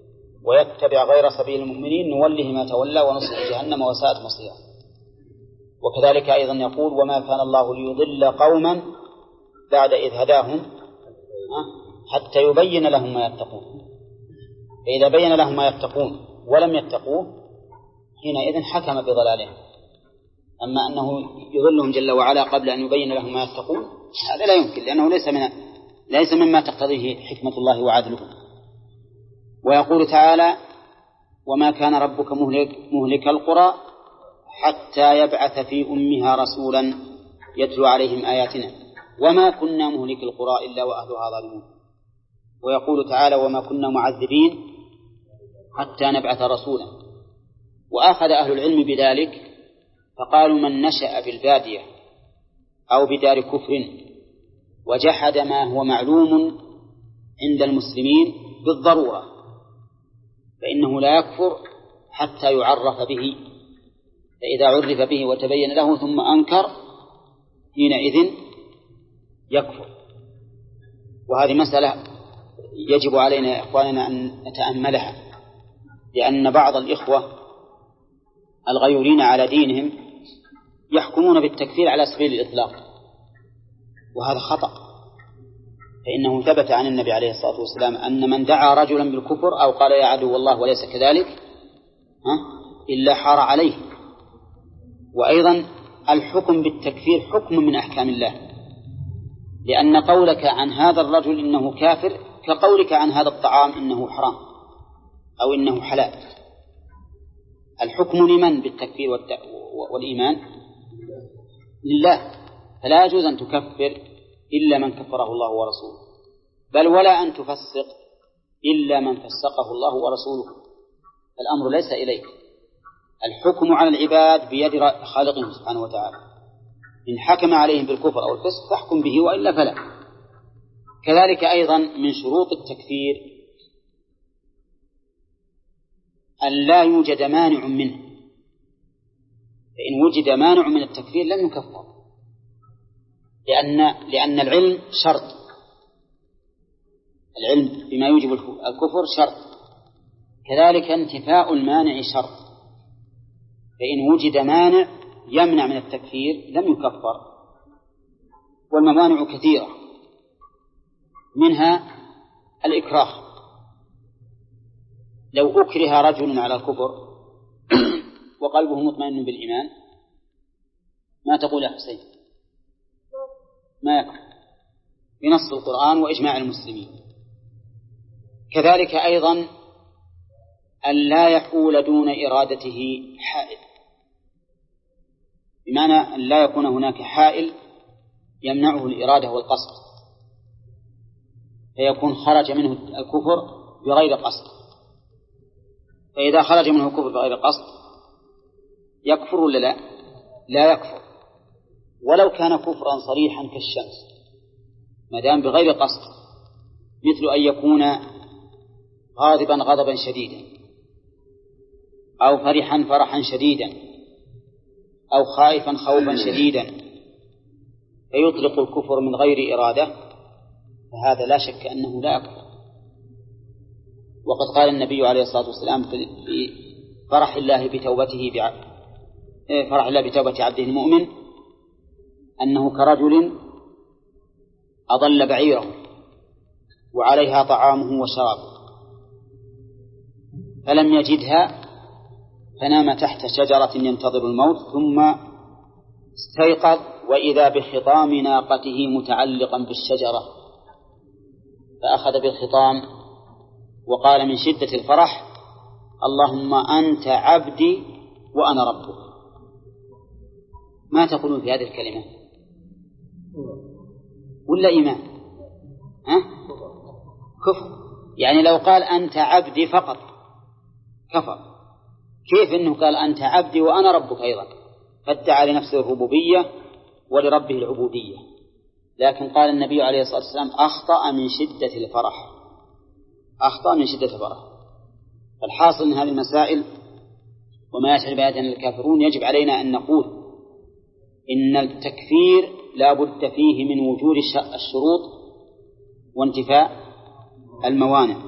ويتبع غير سبيل المؤمنين نوله ما تولى ونصله جهنم وساءت مصيرا. وكذلك أيضا يقول وما كان الله ليضل قوما بعد إذ هداهم حتى يبين لهم ما يتقون. فإذا بين لهم ما يتقون ولم يتقوه حينئذ حكم بضلالهم. أما أنه يضلهم جل وعلا قبل أن يبين لهم ما يتقون هذا لا يمكن، لأنه ليس مما تقتضيه حكمة الله وعدله. ويقول تعالى وما كان ربك مهلك القرى حتى يبعث في أمها رسولا يتلو عليهم آياتنا وما كنا مهلك القرى إلا وأهلها ظالمون. ويقول تعالى وما كنا معذبين حتى نبعث رسولا. وأخذ أهل العلم بذلك فقالوا من نشأ بالبادية أو بدار كفر وجحد ما هو معلوم عند المسلمين بالضرورة فإنه لا يكفر حتى يعرف به، فإذا عرف به وتبين له ثم أنكر حينئذ يكفر. وهذه مسألة يجب علينا يا إخواننا أن نتأملها، لأن بعض الإخوة الغيورين على دينهم يحكمون بالتكفير على سبيل الإطلاق، وهذا خطأ. فإنه ثبت عن النبي عليه الصلاة والسلام أن من دعا رجلا بالكفر أو قال يا عدو الله وليس كذلك إلا حار عليه. وأيضا الحكم بالتكفير حكم من أحكام الله، لأن قولك عن هذا الرجل إنه كافر كقولك عن هذا الطعام إنه حرام أو إنه حلال. الحكم لمن بالتكفير والإيمان؟ لله، فلا يجوز أن تكفر إلا من كفره الله ورسوله، بل ولا أن تفسق إلا من فسقه الله ورسوله. الأمر ليس إليك، الحكم على العباد بيد خالقهم سبحانه وتعالى. إن حكم عليهم بالكفر أو الفسق فاحكم به وإلا فلا. كذلك أيضا من شروط التكفير أن لا يوجد مانع منه، فإن وجد مانع من التكفير لم يكفر، لأن العلم شرط، العلم بما يوجب الكفر شرط، كذلك انتفاء المانع شرط. فإن وجد مانع يمنع من التكفير لم يكفر. والموانع كثيرة، منها الإكراه. لو أكره رجل على الكفر وقلبه مطمئن بالإيمان ما تقول يا حسين؟ ما يكفر بنص القرآن وإجماع المسلمين. كذلك أيضا أن لا يحول دون إرادته حائل، بمعنى أن لا يكون هناك حائل يمنعه الإرادة والقصد، فيكون خرج منه الكفر بغير قصد. فإذا خرج منه الكفر بغير قصد يكفر ولا لا؟ لا يكفر، ولو كان كفرا صريحا كالشمس ما دام بغير قصد، مثل أن يكون غاضبا غضبا شديدا أو فرحا فرحا شديدا أو خائفا خوفا شديدا فيطلق الكفر من غير إرادة، فهذا لا شك أنه لا يكفر. وقد قال النبي عليه الصلاة والسلام في فرح الله بتوبة عبده المؤمن أنه كرجل أضل بعيره وعليها طعامه وشرابه فلم يجدها فنام تحت شجرة ينتظر الموت ثم استيقظ وإذا بخطام ناقته متعلقا بالشجرة فأخذ بالخطام وقال من شدة الفرح اللهم أنت عبدي وأنا ربك. ما تقولون في هذه الكلمة؟ ولا إيمان؟ كفر. يعني لو قال أنت عبدي فقط كفر، كيف إنه قال أنت عبدي وأنا ربك أيضا؟ فادعى لنفسه الربوبية ولربه العبودية. لكن قال النبي عليه الصلاة والسلام أخطأ من شدة الفرح، أخطأ من شدة الفرح. فالحاصل من هذه المسائل وما يشعر بآياتنا الكافرون يجب علينا أن نقول إن التكفير لا بد فيه من وجود الشروط وانتفاء الموانع،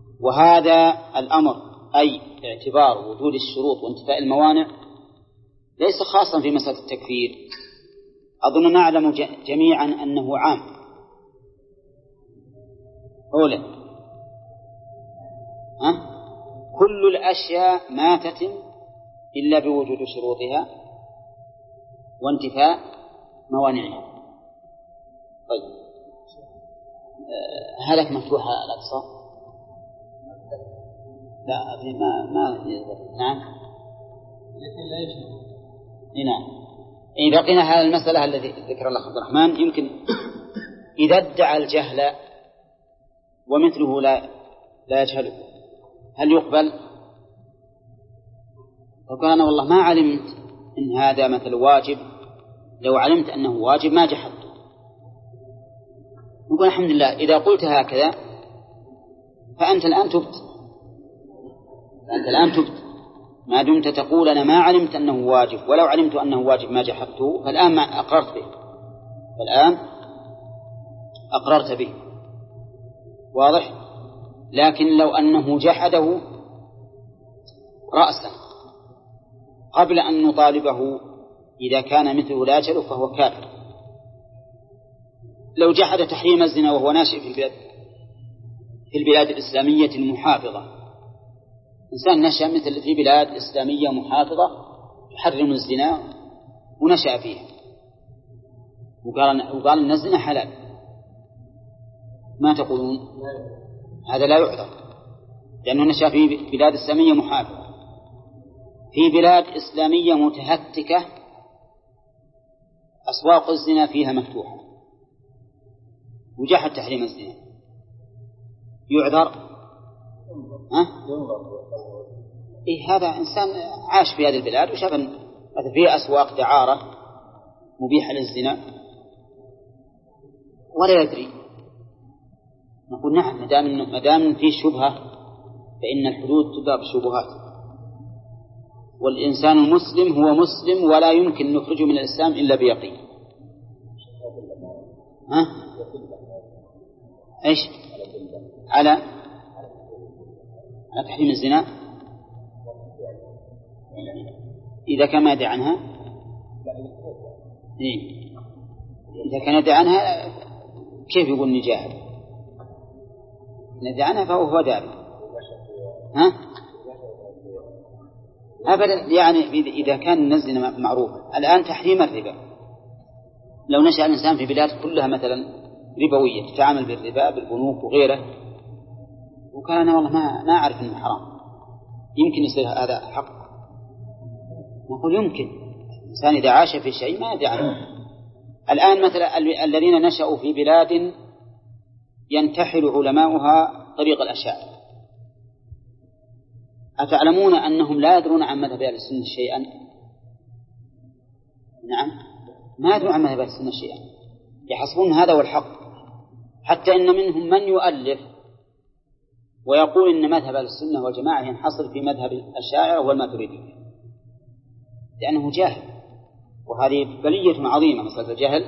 وهذا الأمر أي اعتبار وجود الشروط وانتفاء الموانع ليس خاصا في مسألة التكفير. أظن نعلم جميعا أنه عام. أولا كل الأشياء ما تتم إلا بوجود شروطها وانتفاء موانعها. طيب هلك مفتوحة الأقصى؟ لا ما نعم. نعم. إذا بقينا هذه المسألة التي ذكر الله عبد الرحمن، يمكن إذا ادعى الجهل ومثله لا يجهله هل يقبل؟ وكان والله ما علمت إن هذا مثل واجب، لو علمت أنه واجب ما جحدته. نقول الحمد لله إذا قلت هكذا فأنت الآن تبت، ما دمت تقول أنا ما علمت أنه واجب، ولو علمت أنه واجب ما جحدته، فالآن ما أقررت به، فالآن أقررت به. واضح؟ لكن لو أنه جحده رأسا قبل أن نطالبه إذا كان مثله لا يجهل فهو كافر. لو جحد تحريم الزنا وهو ناشئ في البلاد الإسلامية المحافظة، إنسان نشأ مثل في بلاد إسلامية محافظة تحرم الزنا ونشأ فيها وقال أن الزنا حلال، ما تقولون؟ هذا لا يعذر، لأنه نشأ في بلاد إسلامية محافظة. في بلاد إسلامية متهتكة أسواق الزنا فيها مفتوحة وجحد تحريم الزنا، يعذر؟ إيه، هذا إنسان عاش في هذه البلاد وشاف مثل فيه أسواق دعارة مبيحة للزنا ولا يدري. نقول نعم، ما دام فيه شبهة فإن الحدود تضرب شبهات، والإنسان المسلم هو مسلم ولا يمكن نخرجه من الإسلام إلا بيقين. إيش؟ على تحريم الزنا إذا كان ما يدعي عنها. إذا كان يدعي عنها كيف يقول نجاهد؟ ندعي عنها فهو داري. أبدا، يعني إذا كان الزنا معروف. الآن تحريم الربا، لو نشأ الإنسان في بلاد كلها مثلا ربوية تتعامل بالربا بالبنوك وغيره، وكان والله ما أعرف أنه حرام، يمكن يصير هذا حق؟ نقول يمكن. الإنسان إذا عاش في شيء ما يدعي عنه. الآن مثلا الذين نشأوا في بلاد ينتحل علماؤها طريق الأشاعرة، أتعلمون أنهم لا يدرون عن مذهب أهل السنة شيئا؟ نعم، ما يدرون عن مذهب أهل السنة شيئا، يحسبون هذا هو الحق. حتى إن منهم من يؤلف ويقول إن مذهب أهل السنة والجماعة ينحصر في مذهب الأشاعرة والماتريدية، لأنه جاهل، وهذه بلية عظيمة مسألة الجهل.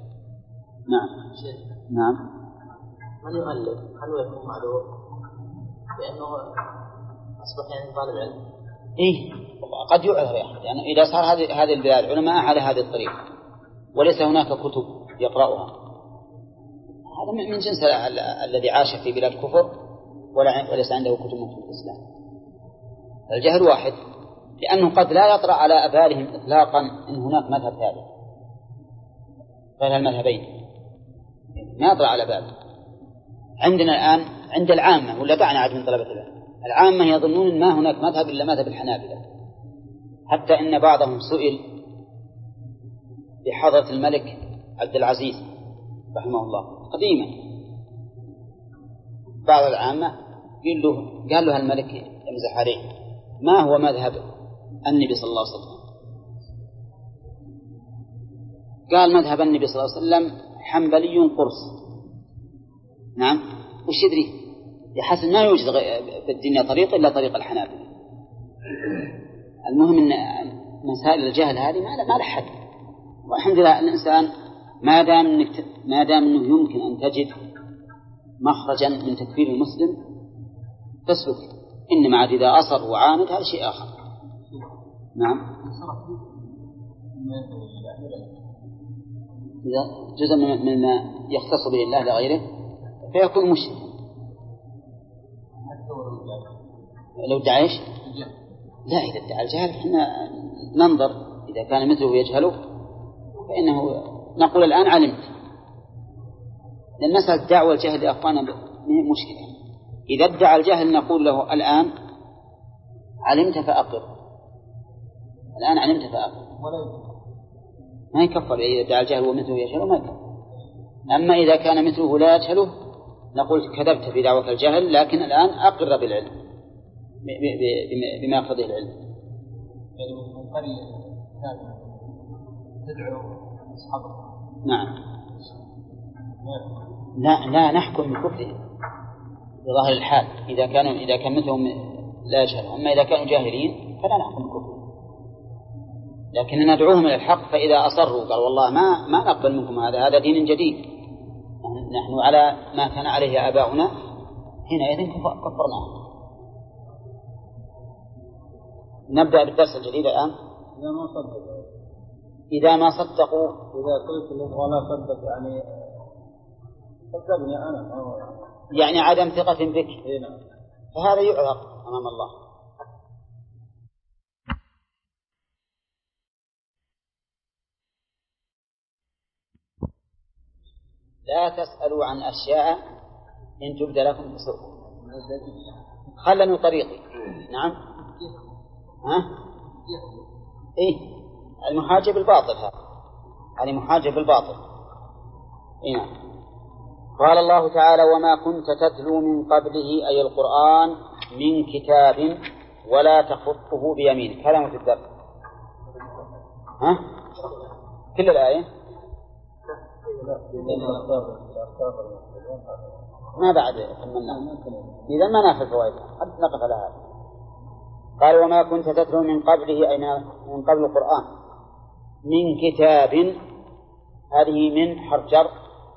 نعم. من يؤلف هل هو يكون معذور لأنه أصبح يعني طالب علم؟ إيه، قد يعذر يا أخي، يعني إذا صار هذه البلاد علماء على هذه الطريقة وليس هناك كتب يقرأها، هذا من جنس الذي عاش في بلاد كفر وليس عنده كتب في الإسلام. الجهل واحد، لأنه قد لا يطرأ على أبالهم إطلاقا إن هناك مذهب ثالث غير المذهبين، ما يطرأ على بال. عندنا الآن عند العامة، ولا دعنا عاد من طلبة العلم، العامة يظنون ما هناك مذهب إلا مذهب الحنابلة، حتى إن بعضهم سئل بحضرة الملك عبد العزيز رحمه الله قديما، بعض العامة قال له الملك يمزح عليه ما هو مذهب النبي صلى الله عليه وسلم؟ قال مذهب النبي صلى الله عليه وسلم حنبلي قرص. نعم، وش يدري؟ يحسن ما يوجد في الدنيا طريق إلا طريق الحنابلة. المهم أن مسائل الجهل هذه ما لها حد، والحمد لله الإنسان ما دام أنه يمكن أن تجد مخرجا من تكفير المسلم فاسلك، إنما عاد إذا أصر وعاند هذا شيء آخر. نعم. إذا جزء مما يختص به الله لغيره فيكون مشرك. لو ادعى ايش؟ لا، إذا ادعى الجهل احنا ننظر، إذا كان مثله يجهله فإنه نقول الآن علمت. لأن مسألة الدعوة الجهل يا أخوانا مشكلة. إذا ادعى الجهل نقول له الآن علمت فأقر، الآن علمت فأقر، ما يكفر. إذا ادعى الجهل ومثله يجهله ما يكفر. أما إذا كان مثله لا يجهله نقول كذبت في دعوة الجهل، لكن الآن أقر بالعلم بما يقتضيه العلم. يعني من قرية تدعو أصحابها. نعم. لا نحكم بكفرهم بظاهر الحال إذا كان مثلهم لا يجهلهم. أما إذا كانوا جاهلين فلا نحكم بكفرهم، لكن ندعوهم إلى الحق. فإذا أصروا قال والله ما نقبل منكم هذا دين جديد، نحن على ما كان عليه آباؤنا، حينئذ كفرناهم. نبدأ بالدرس الجديد الآن. إذا ما صدقوا إذا قلت له ولا صدق يعني صدقني أنا يعني عدم ثقة بك، فهذا يعرف أمام الله. لا تسألوا عن أشياء إن تبدأ لكم تسؤكم. خلنوا طريقي. نعم. إيه المحاجة بالباطل، هذا يعني محاجة بالباطل. إيه نعم. قال الله تعالى وما كنت تتلو من قبله أي القرآن من كتاب ولا تخطه بيمينك. كلام في الدرس. كل الآية ما بعد كملنا. إذا ما نافع الفوائد قد نقف على هذا. قال وما كنت تتلو من قبله أي من قبل القرآن من كتاب، هذه من حرف جر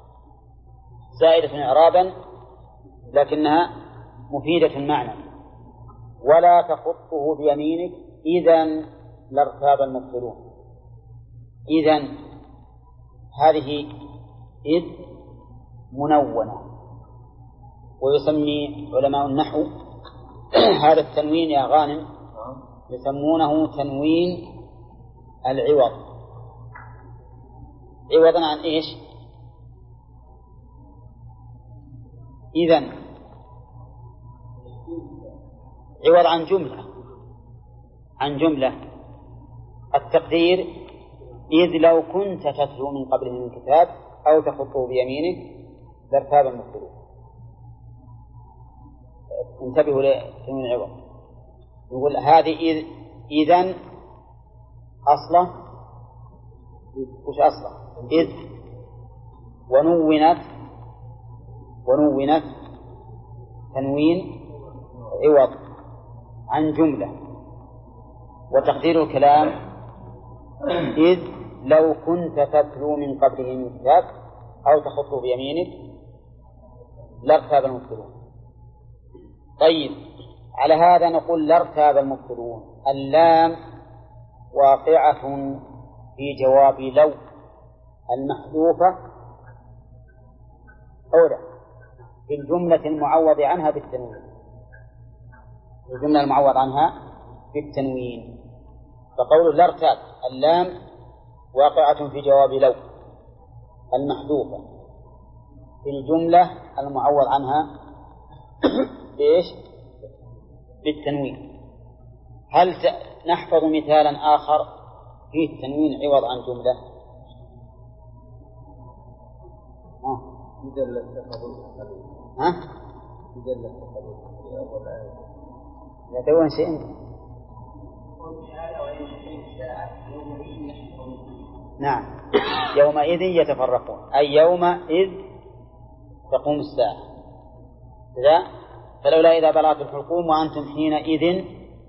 زائدة إعرابا لكنها مفيدة المعنى. ولا تخطه بيمينك إذن لارتاب المبطلون. إذن هذه إذ منونة، ويسمي علماء النحو هذا التنوين يا غانم يسمونه تنوين العوض. عوضا عن إيش؟ إذن عوض عن جملة. التقدير إذ لو كنت تتلو من قبله من كتاب أو تخطه بيمينك لارتاب المبطلون. انتبهوا لتنوين العوض. نقول هذه إذن أصله وش أصله؟ إذ ونونت تنوين عوض عن جملة. وتقدير الكلام إذ لو كنت تتلو من قبله من كتاب أو تخطه بيمينك لارتاب المبطلون. طيب على هذا نقول لارتاب المبطلون. اللام واقعة في جواب لو المحذوفة أولى في الجملة المعوض عنها بالتنوين. الجملة المعوض عنها بالتنوين. فقول لارتاب اللام واقعة في جواب لو المحذوفة في الجملة المعوض عنها بإيش؟ بالتنوين. هل نحفظ مثالا آخر فيه التنوين عوض عن جملة؟ لا تقولون شيء. نعم يومئذ يتفرقون أي يومئذ تقوم الساعة. فلولا إذا بلغت الحلقوم وأنتم حينئذ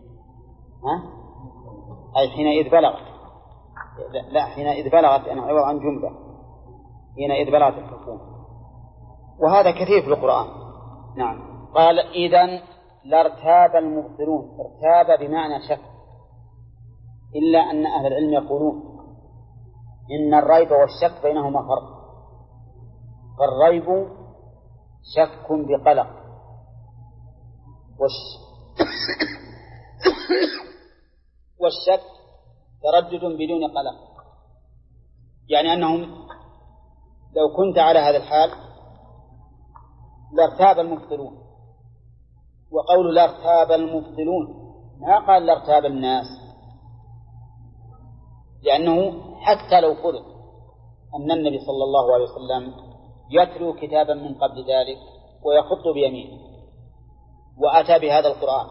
أي حينئذ بلغت. لا حينئذ بلغت أنا عوض عن جملة حينئذ بلغت الحلقوم. وهذا كثير في القرآن. نعم. قال إذن لارتاب المبطلون. ارتاب بمعنى شك، إلا أن أهل العلم يقولون إن الريب والشك بينهما فرق. فالريب شك بقلق، والشك تردد بدون قلق. يعني أنهم لو كنت على هذا الحال لارتاب المبطلون، وقول لارتاب المبطلون ما قال لارتاب الناس، لأنه حتى لو فرض أن النبي صلى الله عليه وسلم يتلو كتابا من قبل ذلك ويخط بيمينه وأتى بهذا القرآن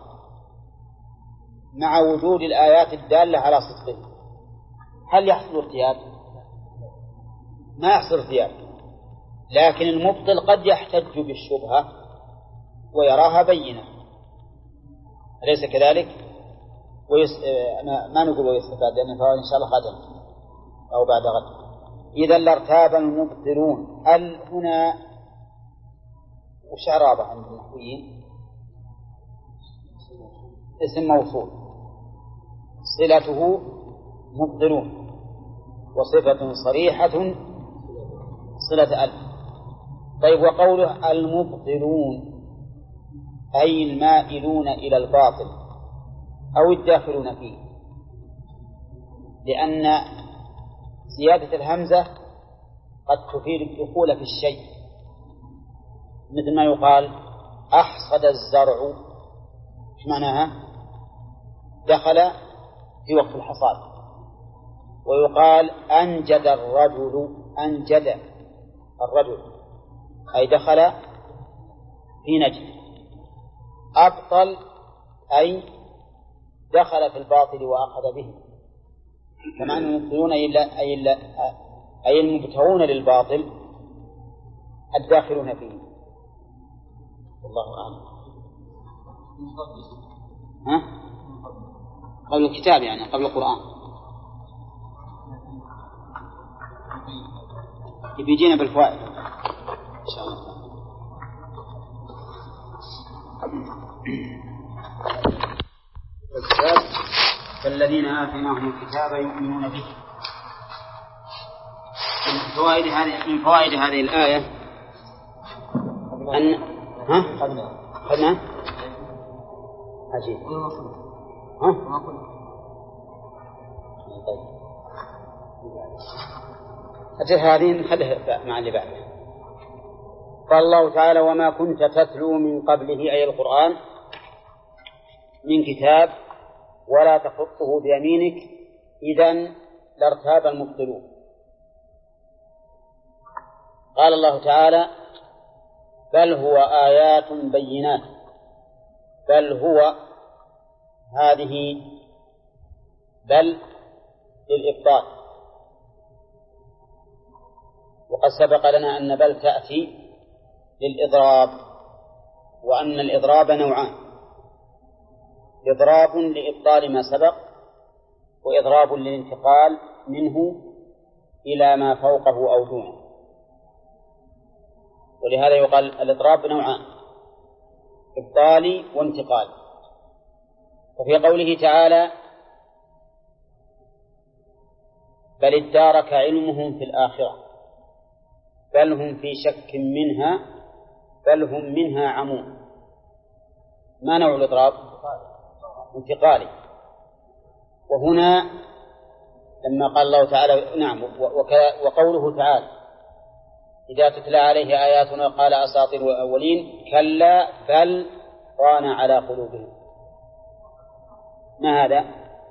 مع وجود الآيات الدالة على صدقه، هل يحصل ارتياب؟ ما يحصل ارتياب. لكن المبطل قد يحتج بالشبهة ويراها بينة، أليس كذلك؟ ما نقول ويستفاد، لأن الفوائد إن شاء الله غدا أو بعد غد. إذا لارتاب المبطلون. هنا وش إعرابه عند النحويين؟ اسم موصول صلته مبطلون، وصفة صريحة صلة ألف. طيب، وقوله المبطلون أي المائلون إلى الباطل أو الداخلون فيه، لأن زيادة الهمزة قد تفيد الدخول في الشيء، مثل ما يقال أحصد الزرع، إيش معناها؟ دخل في وقت الحصاد. ويقال أنجد الرجل، أنجد الرجل أي دخل في نجد. أبطل أي دخل في الباطل وأخذ به. كما أن المبطلون أي المبتغون للباطل الداخلون فيه. والله أعلم. قبل الكتاب يعني قبل القرآن يبيجينا بالفوائد إن شاء الله. الكتاب فالذين آتيناهم الكتاب يؤمنون به. من فوائد هذه الآية أن خدنا عجيب أجل هذه نخليها مع اللي بعده. قال الله تعالى وما كنت تتلو من قبله أي القرآن من كتاب ولا تخطه بيمينك إذن لارتاب المبطلون. قال الله تعالى بل هو آيات بينات. بل هو هذه بل للإبطال، وقد سبق لنا أن بل تأتي للإضراب، وأن الإضراب نوعان: إضراب لإبطال ما سبق، وإضراب للانتقال منه إلى ما فوقه أو دونه. ولهذا يقال الإضراب نوعان: إبطالي وانتقالي. وفي قوله تعالى بل ادارك علمهم في الآخرة بل هم في شك منها بل هم منها عمون، ما نوع الإضراب؟ انتقالي. وهنا لما قال الله تعالى نعم، وقوله تعالى إذا تتلى عليه آياتنا قال أساطير الأولين كلا بل ران على قلوبهم. ما هذا؟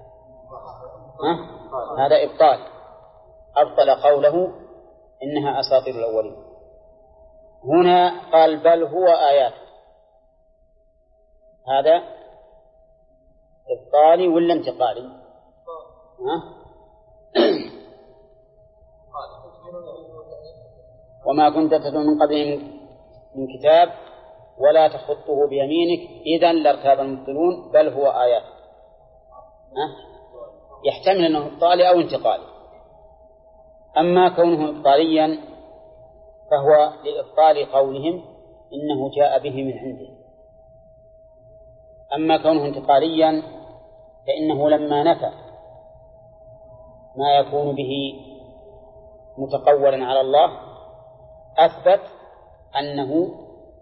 هذا إبطال، أبطل قوله إنها أساطير الأولين. هنا قال بل هو آيات، هذا إبطالي ولا انتقالي؟ وما كنت تتلو من قبله من كتاب ولا تخطه بيمينك إذن لارتاب المبطلون بل هو آيات. يحتمل أنه إبطالي أو انتقالي. أما كونه إبطاليا فهو لإبطال قولهم إنه جاء به من عنده. أما كونه انتقاليا فإنه لما نفى ما يكون به متقولا على الله أثبت أنه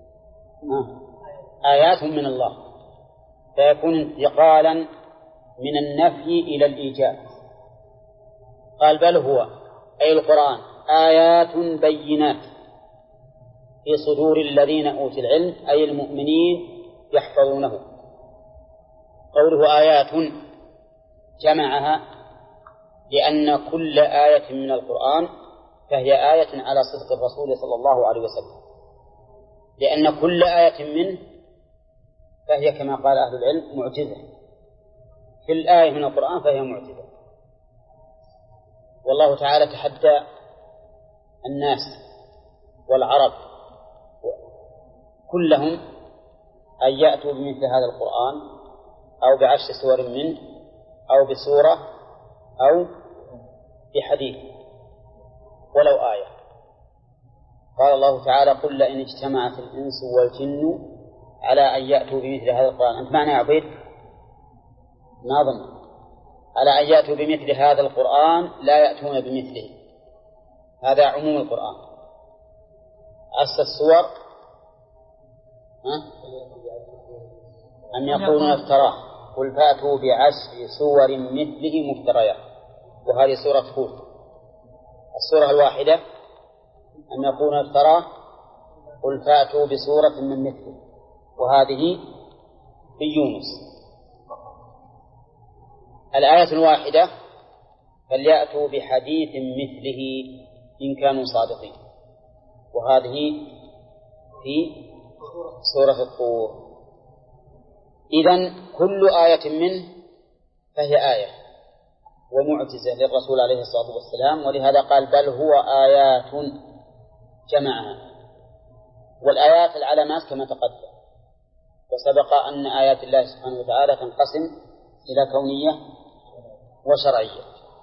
آيات من الله، فيكون انتقالا من النفي إلى الإيجاب. قال بل هو أي القرآن آيات بينات في صدور الذين أوتوا العلم أي المؤمنين يحفظونه. قوله آيات جمعها لأن كل آية من القرآن فهي آية على صدق الرسول صلى الله عليه وسلم، لأن كل آية منه فهي كما قال أهل العلم معجزة، كل آية من القرآن فهي معجزة. والله تعالى تحدى الناس والعرب كلهم أن يأتوا بمثل هذا القرآن أو بعشر سور منه أو بسورة أو بحديث ولو آية. قال الله تعالى قل لئن اجتمعت الإنس والجن على أن يأتوا بمثل هذا القرآن، أنت معنى يا عبيد؟ ما ظن على أن يأتوا بمثل هذا القرآن لا يأتون بمثله، هذا عموم القرآن. أصل السور أن يقولون افتراه قل فأتوا بعشر سور مثله مفتريات، وهذه سورة هود. السورة الواحدة أن يقولون افتراه قل فأتوا بسورة من مثله، وهذه في يونس. الآية الواحدة فليأتوا بحديث مثله إن كانوا صادقين، وهذه في سورة الطور. إذن كل آية منه فهي آية ومعجزة للرسول عليه الصلاة والسلام، ولهذا قال بل هو آيات جمعها. والآيات العلامات كما تقدم، وسبق أن آيات الله سبحانه وتعالى تنقسم إلى كونية وشرعية.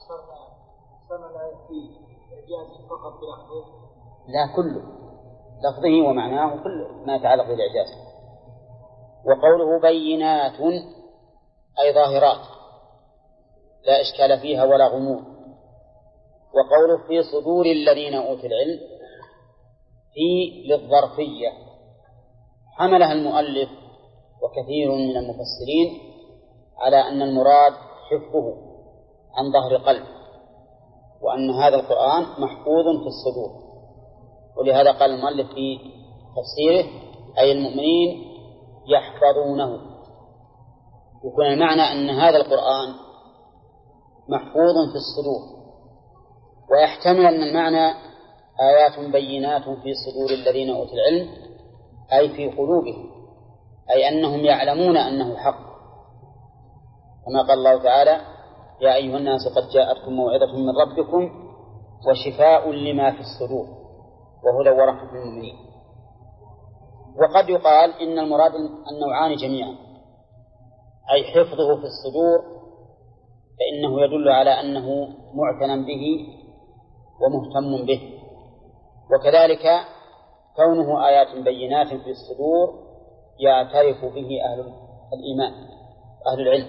لا كله لفظه ومعناه كل ما يتعلق بالإعجاز. وقوله بينات أي ظاهرات لا إشكال فيها ولا غموض. وقوله في صدور الذين أوتوا العلم في للظرفية، حملها المؤلف وكثير من المفسرين على أن المراد حفظه عن ظهر قلب، وأن هذا القرآن محفوظ في الصدور. ولهذا قال المؤلف في تفسيره أي المؤمنين يحفظونه. يكون المعنى أن هذا القرآن محفوظ في الصدور، ويحتمل أن المعنى آيات بينات في صدور الذين أوتوا العلم أي في قلوبهم، أي أنهم يعلمون أنه حق، كما قال الله تعالى يا أيها الناس قد جاءتكم موعظة من ربكم وشفاء لما في الصدور وهدى ورحمة للمؤمنين. وقد يقال إن المراد النوعان جميعا، أي حفظه في الصدور فإنه يدل على أنه معتنى به ومهتم به، وكذلك كونه آيات بينات في الصدور يعترف به أهل الإيمان أهل العلم.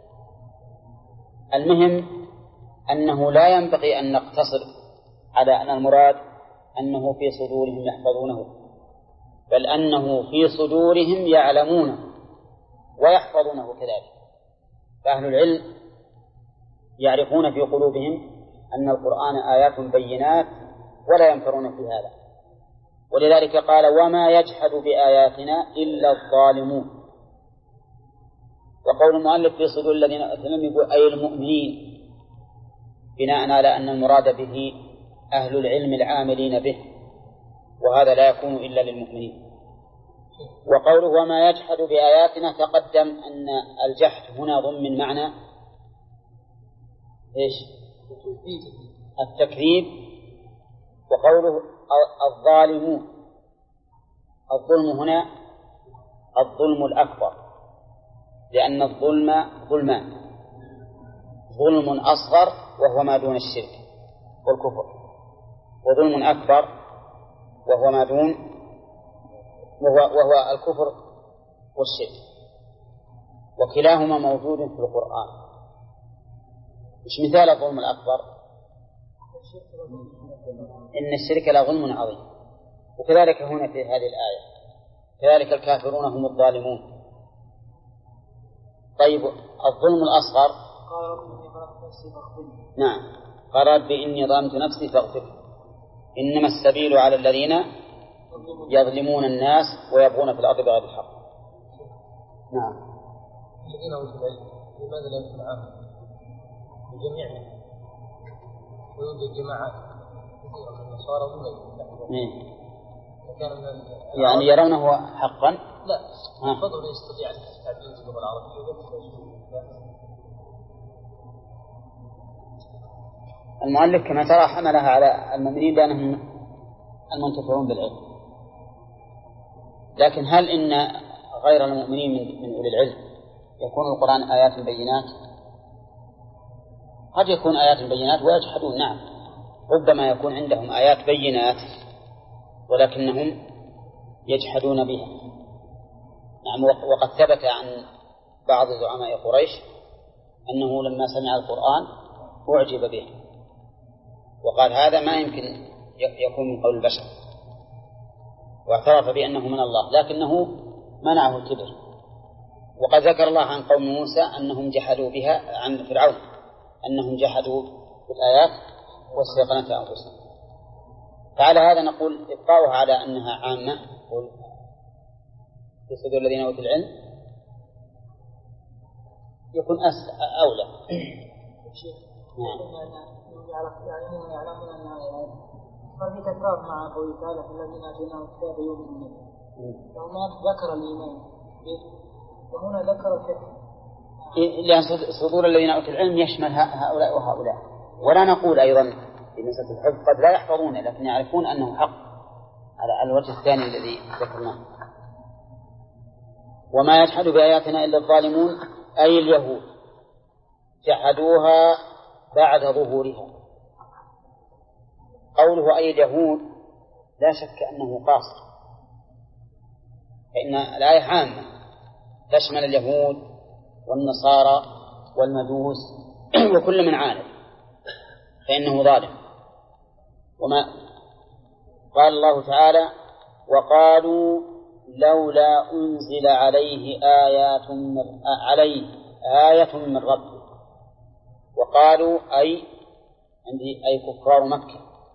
المهم أنه لا ينبغي أن نقتصر على أن المراد أنه في صدورهم يحفظونه، بل أنه في صدورهم يعلمونه ويحفظونه كذلك. فأهل العلم يعرفون في قلوبهم أن القرآن آيات بينات ولا ينكرون في هذا. ولذلك قال وما يجحد بآياتنا إلا الظالمون. وقول المؤلف في صدور الذين يقول أي المؤمنين بناء على أن المراد به أهل العلم العاملين به، وهذا لا يكون إلا للمؤمنين. وقوله وما يجحد بآياتنا تقدم أن الجحد هنا ضمن معنى إيش؟ التكذيب. وقوله الظالمون، الظلم هنا الظلم الأكبر، لأن الظلم ظلمان، ظلم أصغر وهو ما دون الشرك والكفر، وظلم أكبر وهو ما دون وهو الكفر والشرك، وكلاهما موجود في القرآن. إيش مثال الظلم الأكبر؟ إن الشرك لظلم عظيم. وكذلك هنا في هذه الآية كذلك الكافرون هم الظالمون. طيب الظلم الأصغر نعم قال رب إني ظلمت نفسي فاغفر. إنما السبيل على الذين يظلمون الناس ويبغون في الأرض بغير الحق. نعم. الذين أوتوا العلم لماذا لا يكون عاما بجميع ويوجد جماعات كثيرة من النصارى ومن يعني يرونه حقا؟ لا فضل يستطيع التعبير باللغة العربية. المؤلف كما ترى حملها على المؤمنين بأنهم المنتفعون بالعلم، لكن هل إن غير المؤمنين من أولي العلم يكون القرآن آيات بينات؟ قد يكون آيات بينات ويجحدون. نعم ربما يكون عندهم آيات بينات ولكنهم يجحدون بها. نعم وقد ثبت عن بعض زعماء قريش أنه لما سمع القرآن أعجب به وقال هذا ما يمكن يكون من قول البشر، واعترف بأنه من الله لكنه منعه الكبر. وقد ذكر الله عن قوم موسى أنهم جحدوا بها، عن فرعون أنهم جحدوا بالآيات واستيقنتها أنفسهم. فعلى هذا نقول إبقاؤها على أنها عامة في صدور الذين أوتوا العلم يكون أولى. هذه تكرار مع قوله تعالى الذين آتيناهم الكتاب يؤمنون به. وهنا ذكر الإيمان وهنا ذكر الفقه، لأن صدور الذين أوتوا العلم يشمل هؤلاء وهؤلاء. ولا نقول أيضا في مسألة الحفظ قد لا يحفظونه لكن يعرفون أنه حق على الوجه الثاني الذي ذكرناه. وما يجحد بآياتنا إلا الظالمون أي اليهود جحدوها بعد ظهورها. قوله أي اليهود لا شك أنه قاصر، فإن الآية عامة تشمل اليهود والنصارى والمجوس وكل من عاند فإنه ظالم. وما قال الله تعالى وقالوا لولا أنزل عليه آية من ربه. وقالوا أي كفار مكة،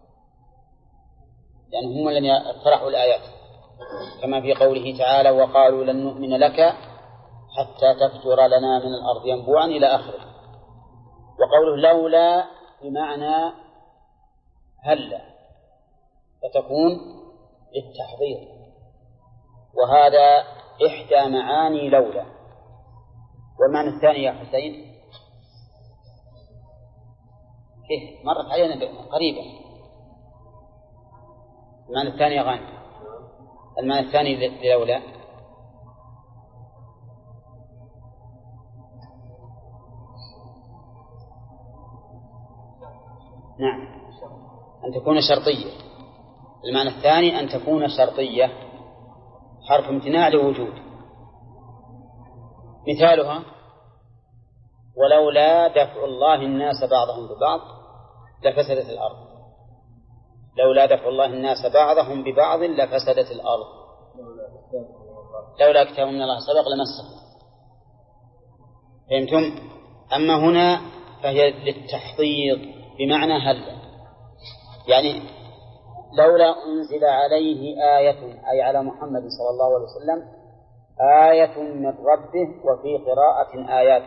لأن هم الذين اقترحوا الآيات كما في قوله تعالى وقالوا لن نؤمن لك حتى تفجر لنا من الأرض ينبوعا إلى آخره. وقوله لولا بمعنى هلا فتكون للتحضير، وهذا إحدى معاني لولا. والمعنى الثاني يا حسين كيف مرت علينا قريبا. المعنى الثاني يا غانم، المعنى الثاني لولا نعم أن تكون شرطية. المعنى الثاني أن تكون شرطية حرف امتناع لوجود. مثالها ولولا دفع الله الناس بعضهم ببعض لفسدت الأرض. لولا دفع الله الناس بعضهم ببعض لفسدت الأرض. لولا كتاب من الله سبق لمسه. فهمتم؟ أما هنا فهي للتحضيض بمعنى هل، يعني لولا أنزل عليه آية أي على محمد صلى الله عليه وسلم آية من ربه، وفي قراءة آيات.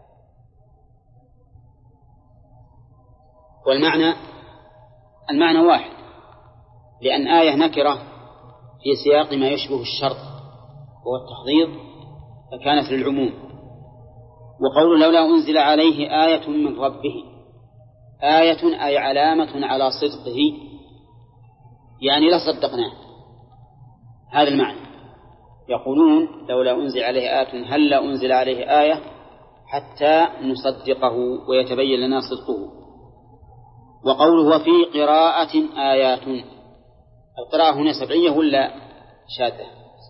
المعنى واحد، لأن آية نكرة في سياق ما يشبه الشرط وهو التحضيض فكانت للعموم. وقول لولا أنزل عليه آية من ربه، آية أي علامة على صدقه، يعني لصدقناه. هذا المعنى. يقولون لولا أنزل عليه آية هل أنزل عليه آية حتى نصدقه ويتبين لنا صدقه. وقوله وفي قراءة آيات، القراءة هنا سبعية ولا شاذة؟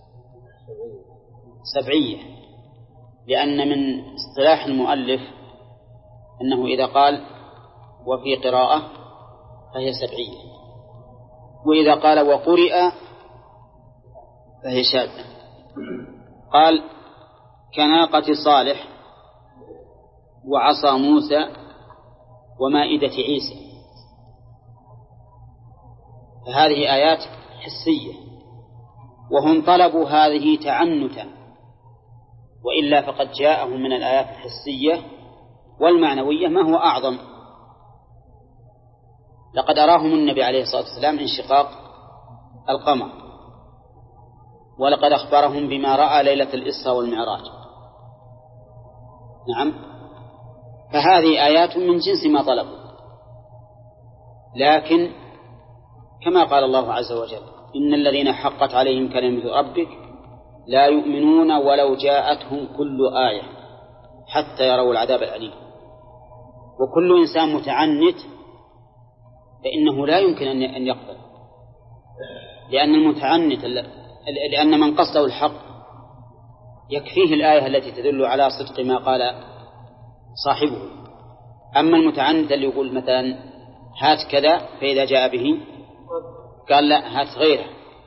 سبعية، لأن من اصطلاح المؤلف أنه إذا قال وفي قراءة فهي سبعية، وإذا قال وقرئ فهي شاذة. قال كناقة صالح وعصا موسى ومائدة عيسى، فهذه آيات حسية، وهم طلبوا هذه تعنتا، وإلا فقد جاءهم من الآيات الحسية والمعنوية ما هو أعظم. لقد أراهم النبي عليه الصلاة والسلام انشقاق القمر، ولقد أخبرهم بما رأى ليلة الإسراء والمعراج. نعم، فهذه آيات من جنس ما طلبوا، لكن كما قال الله عز وجل إن الذين حقت عليهم كلمة ربك لا يؤمنون ولو جاءتهم كل آية حتى يروا العذاب الأليم. وكل إنسان متعنت فإنه لا يمكن أن يقبل، لأن المتعنت لأن من قصده الحق يكفيه الآية التي تدل على صدق ما قال صاحبه. أما المتعنت اللي يقول مثلا هات كذا فإذا جاء به قال لا هات غيره،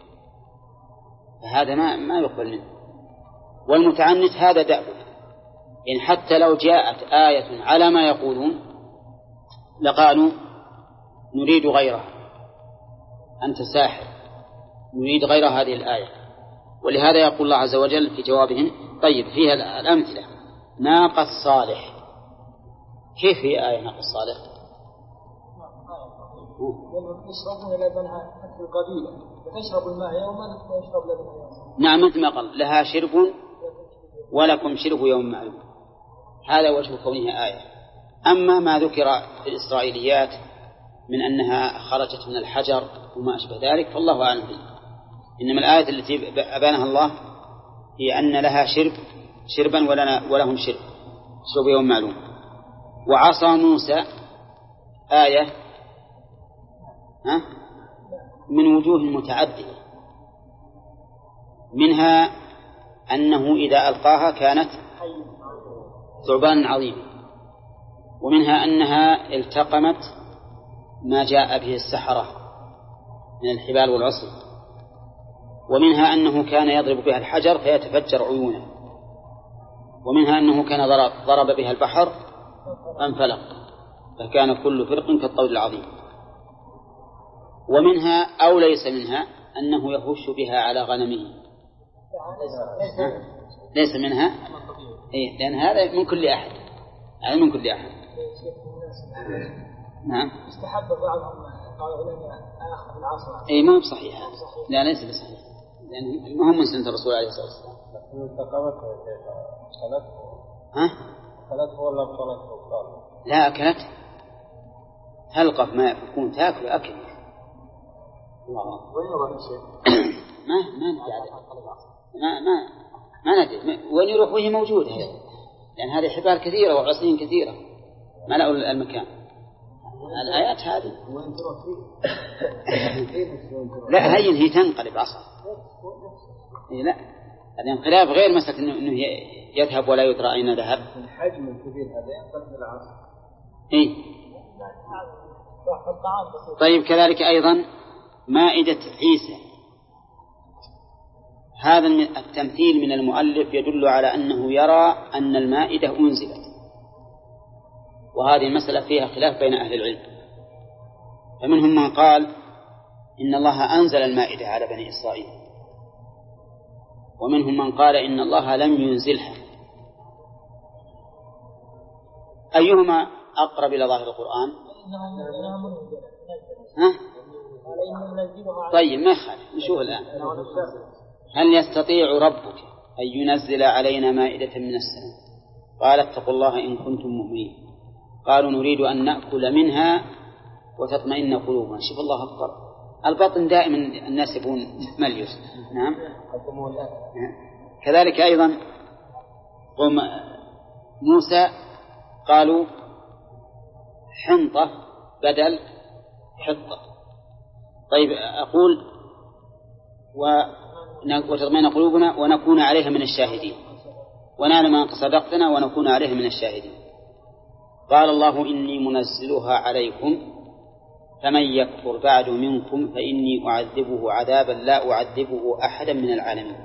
فهذا ما يقبل منه. والمتعنت هذا دأبه، إن حتى لو جاءت آية على ما يقولون لقالوا نريد غيرها، أنت ساحر، نريد غير هذه الآية. ولهذا يقول الله عز وجل في جوابهم طيب فيها الأمثلة. ناقة صالح، كيف هي آية ناقة صالح؟ يشربون لبنها في القبيلة، وتشرب الماء يوما ويشرب لبنها يوما. نعم، مثل ما قال لها شرب ولكم شرب يوم معلوم، هذا وجه كونها آية. أما ما ذكر في الإسرائيليات من أنها خرجت من الحجر وما أشبه ذلك فالله أعلم به. إنما الآية التي أبانها الله هي أن لها شربا ولهم شرب يوم معلوم. وعصا موسى آية من وجوه متعددة، منها أنه إذا ألقاها كانت ثعبان عظيم، ومنها أنها التقمت ما جاء به السحرة من الحبال والعصي، ومنها أنه كان يضرب بها الحجر فيتفجر عيونه، ومنها أنه كان ضرب بها البحر فانفلق فكان كل فرق كالطود العظيم. ومنها أو ليس منها أنه يهش بها على غنمه، ليس منها لأن هذا من كل أحد، هذا من كل أحد. نعم، استحب بعضهم قالوا علماء أخذ العصا. ما هو بصحيح، لا ليس بصحيح، لأن ما هم من سنة الرسول عليه الصلاة والسلام. أكلته ولا بطلته؟ لا أكلته، تلقف ما يكون تأكل أكل. ما ندري وين يروح وهي موجودة، لأن هذه حبال كثيرة وعصيين كثيرة ملأوا المكان. الآيات هذه لا هي تنقلب عصا، لا الانقلاب غير مسألة إنه يذهب ولا يدرى أين ذهب. الحجم الكبير هذا ينقلب العصا. طيب كذلك أيضا مائدة عيسى، هذا التمثيل من المؤلف يدل على أنه يرى أن المائدة أنزلت، وهذه المسألة فيها خلاف بين أهل العلم، فمنهم من قال إن الله أنزل المائدة على بني إسرائيل، ومنهم من قال إن الله لم ينزلها. أيهما أقرب إلى ظاهر القرآن؟ طيب ما يخالف، نشوف الآن. هل يستطيع ربك أن ينزل علينا مائدة من السماء؟ قال اتقوا الله إن كنتم مؤمنين. قالوا نريد أن نأكل منها وتطمئن قلوبنا. شوف الله أكبر، البطن دائما الناس يبون مليوس. نعم. كذلك أيضا قوم موسى قالوا حنطة بدل حطة. طيب أقول وتطمئن قلوبنا ونكون عليها من الشاهدين، ونعلم أن صدقتنا ونكون عليها من الشاهدين. قال الله إني منزلها عليكم فمن يكفر بعد منكم فإني أعذبه عذابا لا أعذبه أحدا من العالمين.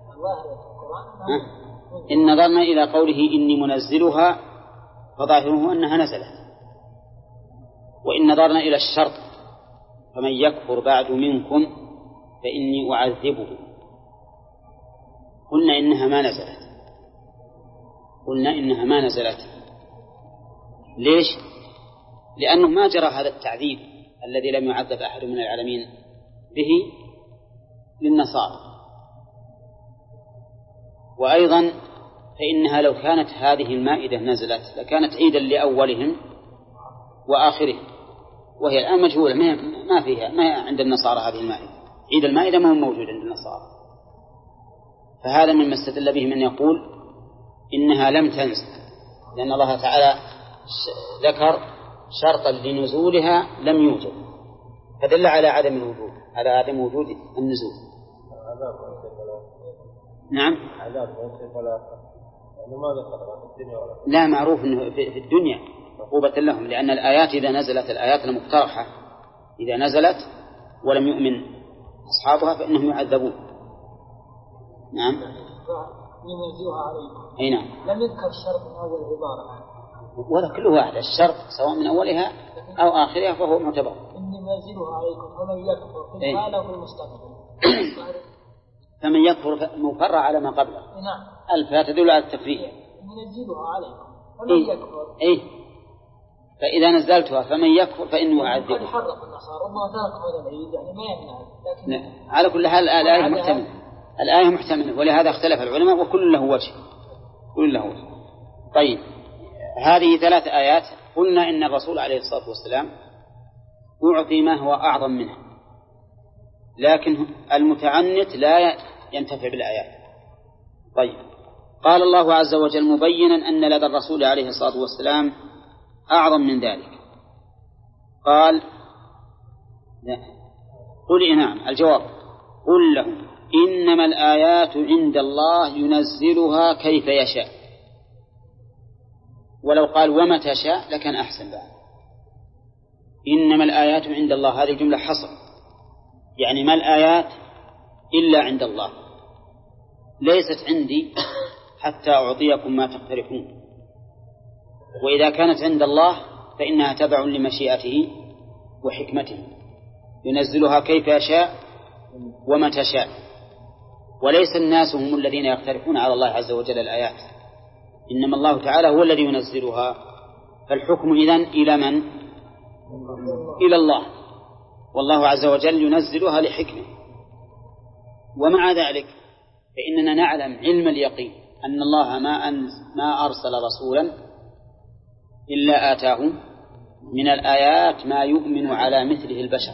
إن نظرنا إلى قوله إني منزلها فظاهره أنها نزلت، وإن نظرنا إلى الشرط فمن يكفر بعد منكم فإني أعذبه قلنا إنها ما نزلت. ليش؟ لأنه ما جرى هذا التعذيب الذي لم يعذب أحد من العالمين به للنصارى. وأيضا فإنها لو كانت هذه المائدة نزلت لكانت عيدا لأولهم وآخرهم، وهي الآن مجهولة ما فيها، ما عند النصارى هذه المائدة. عيد المائدة ما هو موجود عند النصارى، فهذا مما استدل به من يقول إنها لم تنزل، لأن الله تعالى ذكر شرطا لنزولها لم يوجد، فدل على عدم الوجود، على عدم وجود النزول. نعم. لا، معروف أنه في الدنيا عقوبة لهم، لأن الآيات إذا نزلت، الآيات المقترحة إذا نزلت ولم يؤمن أصحابها فإنهم يعذبون. نعم. أي نعم. لم يذكر الشرط من أول عبارة ولا كل واحد الشرط سواء من أولها أو آخرها فهو معتبر. إني منزلها عليكم فمن يكفر في الحال وفي المستقبل. فمن يكفر مفرع على ما قبله. نعم. الفاء تدل على التفريع. منزلها عليكم فمن يكفر. فإذا نزلتها فمن يكفر فإنه يعذبه. قد حرق النصارى وما ترك هذا العيد يعني ما يمنع، لكن على كل حال الآية محتملة، ولهذا اختلف العلماء وكل له وجه. طيب، هذه 3 آيات قلنا إن الرسول عليه الصلاة والسلام يعطي ما هو أعظم منها، لكن المتعنت لا ينتفع بالآيات. طيب، قال الله عز وجل مبينا أن لدى الرسول عليه الصلاة والسلام أعظم من ذلك. قال لا. قل نعم. الجواب قل لهم إنما الآيات عند الله ينزلها كيف يشاء، ولو قال ومتى شاء لكن أحسن بعد. إنما الآيات عند الله هذه جملة حصر، يعني ما الآيات إلا عند الله، ليست عندي حتى أعطيكم ما تقترحون. وإذا كانت عند الله فإنها تبع لمشيئته وحكمته، ينزلها كيف يشاء ومتى شاء، وليس الناس هم الذين يقترحون على الله عز وجل الآيات، إنما الله تعالى هو الذي ينزلها. فالحكم إذن إلى من؟ إلى الله، والله عز وجل ينزلها لحكمة. ومع ذلك فإننا نعلم علم اليقين أن الله ما أرسل رسولا إلا آتاه من الآيات ما يؤمن على مثله البشر،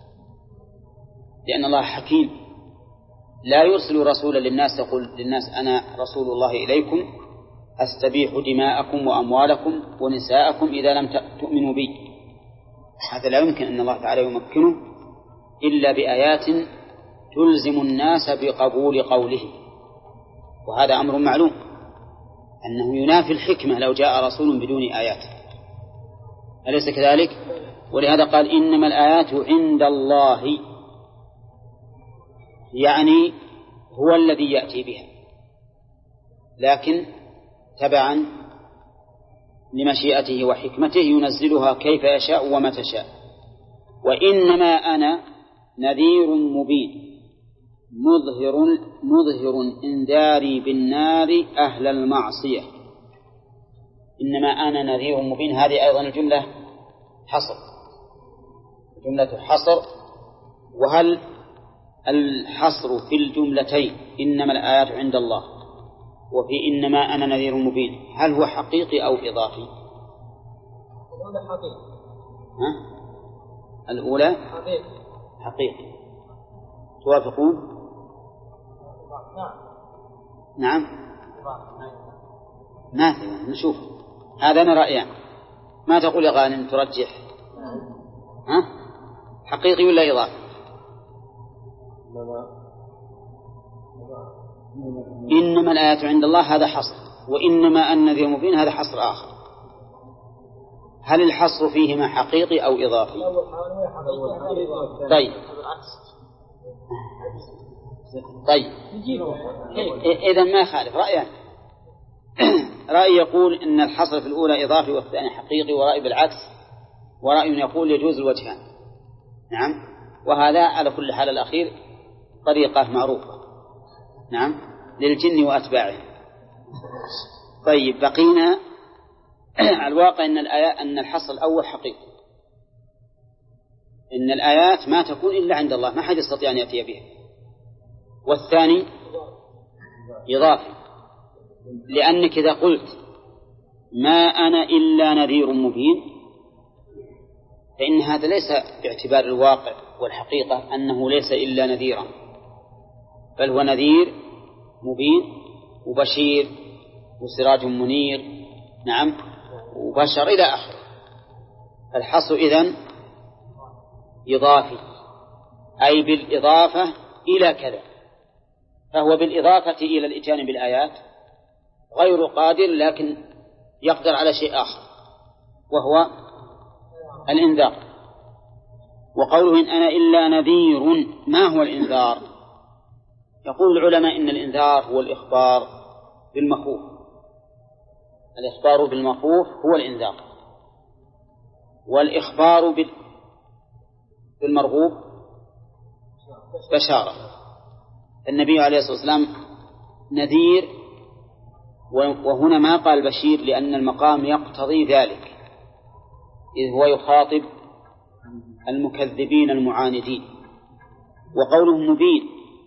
لأن الله حكيم لا يرسل رسولا للناس يقول للناس أنا رسول الله إليكم أستبيح دماءكم وأموالكم ونساءكم إذا لم تؤمنوا بي. هذا لا يمكن أن الله تعالى يمكنه إلا بآيات تلزم الناس بقبول قوله، وهذا أمر معلوم أنه ينافي الحكمة لو جاء رسول بدون آيات، أليس كذلك؟ ولهذا قال إنما الآيات عند الله، يعني هو الذي يأتي بها، لكن تبعا لمشيئته وحكمته ينزلها كيف يشاء ومتى شاء. وإنما أنا نذير مبين مظهر إنذاري بالنار أهل المعصية. إنما أنا نذير مبين، هذه أيضا الجملة حصر، جملة حصر. وهل الحصر في الجملتين إنما الآيات عند الله وفي إنما أنا نذير مبين هل هو حقيقي أو إضافي؟ الأولى حقيقي. الأولى حقيقي. توافقون؟ نعم. نعم. نشوف هذا أنا رأيان. ما تقول يا غانم ترجح؟ حقيقي ولا إضافي؟ إنما الآيات عند الله هذا حصر، وإنما النذير مبين هذا حصر آخر. هل الحصر فيهما حقيقي أو إضافي؟ طيب إذن ما يخالف رأيان. رأي يقول إن الحصر في الأولى إضافي والثاني حقيقي، ورأي بالعكس، ورأي يقول يجوز الوجهان. نعم، وهذا على كل حال الأخير طريقة معروفة، نعم، للجن وأتباعه. طيب بقينا الواقع أن الحصر الأول حقيقي، إن الآيات ما تكون إلا عند الله، ما حد يستطيع أن يأتي بها. والثاني إضافي، لأنك إذا قلت ما أنا إلا نذير مبين فإن هذا ليس باعتبار الواقع والحقيقة أنه ليس إلا نذيرا، بل هو نذير مبين وبشير وسراج منير، نعم، وبشر إلى آخره. الحصر إذن إضافي، أي بالإضافة إلى كذا، فهو بالإضافة إلى الإتيان بالآيات غير قادر، لكن يقدر على شيء آخر وهو الإنذار. وقوله إن أنا إلا نذير، ما هو الإنذار؟ يقول العلماء إن الإنذار هو الإخبار بالمخوف، الإخبار بالمخوف هو الإنذار، والإخبار بالمرغوب بشارة. النبي عليه الصلاة والسلام نذير، وهنا ما قال بشير لأن المقام يقتضي ذلك، إذ هو يخاطب المكذبين المعاندين. وقوله مبين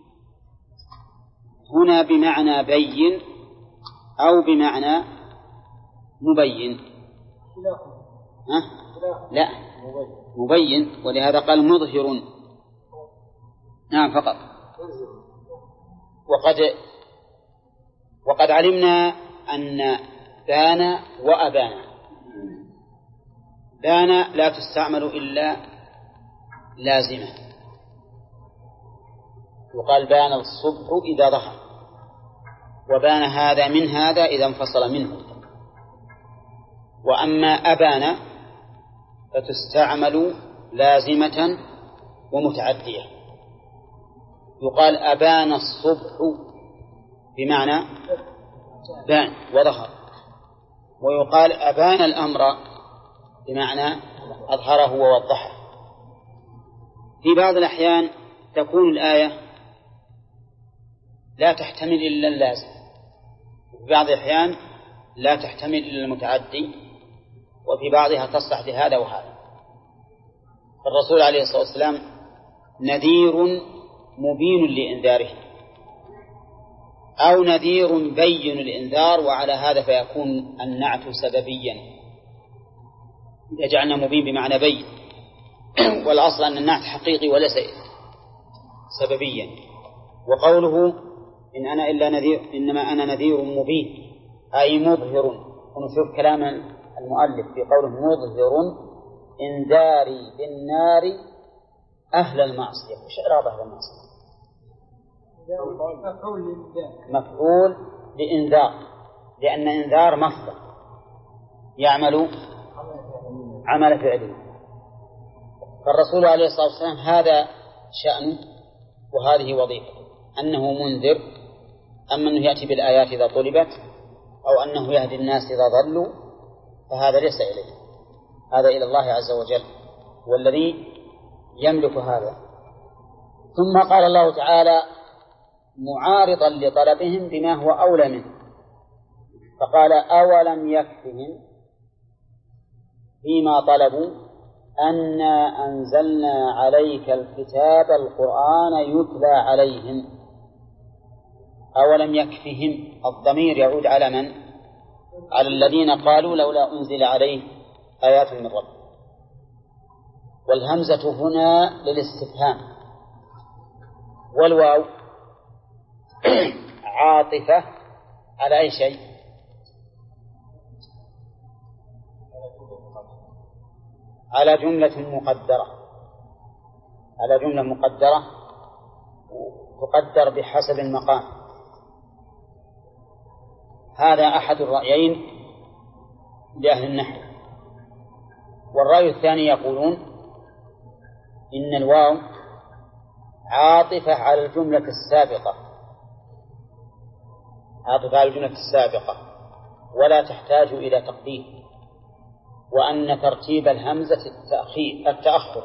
هنا بمعنى بين أو بمعنى مبين؟ لا، مبين، ولهذا قال مظهر. نعم فقط. وقد علمنا أن بان وأبان، بان لا تستعمل إلا لازمة، وقال بان الصبح إذا ظهر، وبان هذا من هذا إذا انفصل منه. وأما أبان فتستعمل لازمة ومتعدية، يقال أبان الصبح بمعنى بان وظهر، ويقال أبان الأمر بمعنى أظهره ووضحه. في بعض الأحيان تكون الآية لا تحتمل إلا اللازم، وفي بعض الأحيان لا تحتمل إلا المتعدي، وفي بعضها تصلح لهذا وهذا. الرسول عليه الصلاة والسلام نذير مبين لإنذاره، أو نذير بين الإنذار، وعلى هذا فيكون النعت سببيا إذا جعلنا مبين بمعنى بين، والأصل أن النعت حقيقي وليس سببيا. وقوله إن أنا إلا نذير، إنما أنا نذير مبين أي مظهر. ونشوف كلام المؤلف في قوله مظهر إنذاري بالنار أهل المعصية. وش إعراب أهل المعصية؟ مفعول لإنذار، لأن إنذار مصدر يعمل عمل فعله. فالرسول عليه الصلاة والسلام هذا شأنه وهذه وظيفته، أنه منذر، أما أنه يأتي بالآيات إذا طلبت، أو أنه يهدي الناس إذا ضلوا، فهذا ليس إليه، هذا إلى الله عز وجل والذي يملك هذا. ثم قال الله تعالى معارضا لطلبهم بما هو أولى منه، فقال أولم يكفهم فيما طلبوا أنا أنزلنا عليك الكتاب القرآن يتلى عليهم. أولم يكفهم، الضمير يعود على من؟ على الذين قالوا لولا أنزل عليه آيات من ربه، والهمزة هنا للاستفهام، والواو عاطفة على أي شيء؟ على جملة مقدرة، على جملة مقدرة تقدر بحسب المقام. هذا أحد الرأيين لأهل النحو، والرأي الثاني يقولون إن الواو عاطفة على الجملة السابقة، عاطفة على الجملة السابقة ولا تحتاج إلى تقدير، وأن ترتيب الهمزة التأخر،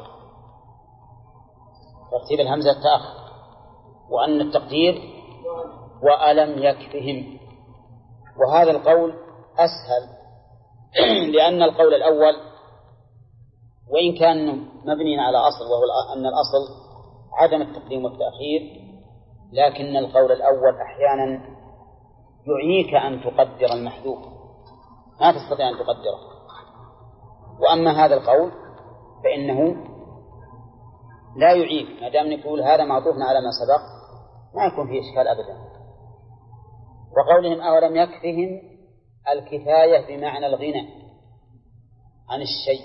ترتيب الهمزة التأخر، وأن التقدير وألم يكفهم. وهذا القول أسهل، لأن القول الأول وإن كان مبني على أصل، وهو أن الأصل عدم التقديم والتأخير، لكن القول الأول أحيانا يعيك أن تقدر المحذوف، ما تستطيع أن تقدره. وأما هذا القول فإنه لا يعيك، ما دام نقول هذا معطوف على ما سبق ما يكون فيه إشكال أبدا. وقولهم أولم يكفهم الكفاية بمعنى الغنى عن الشيء،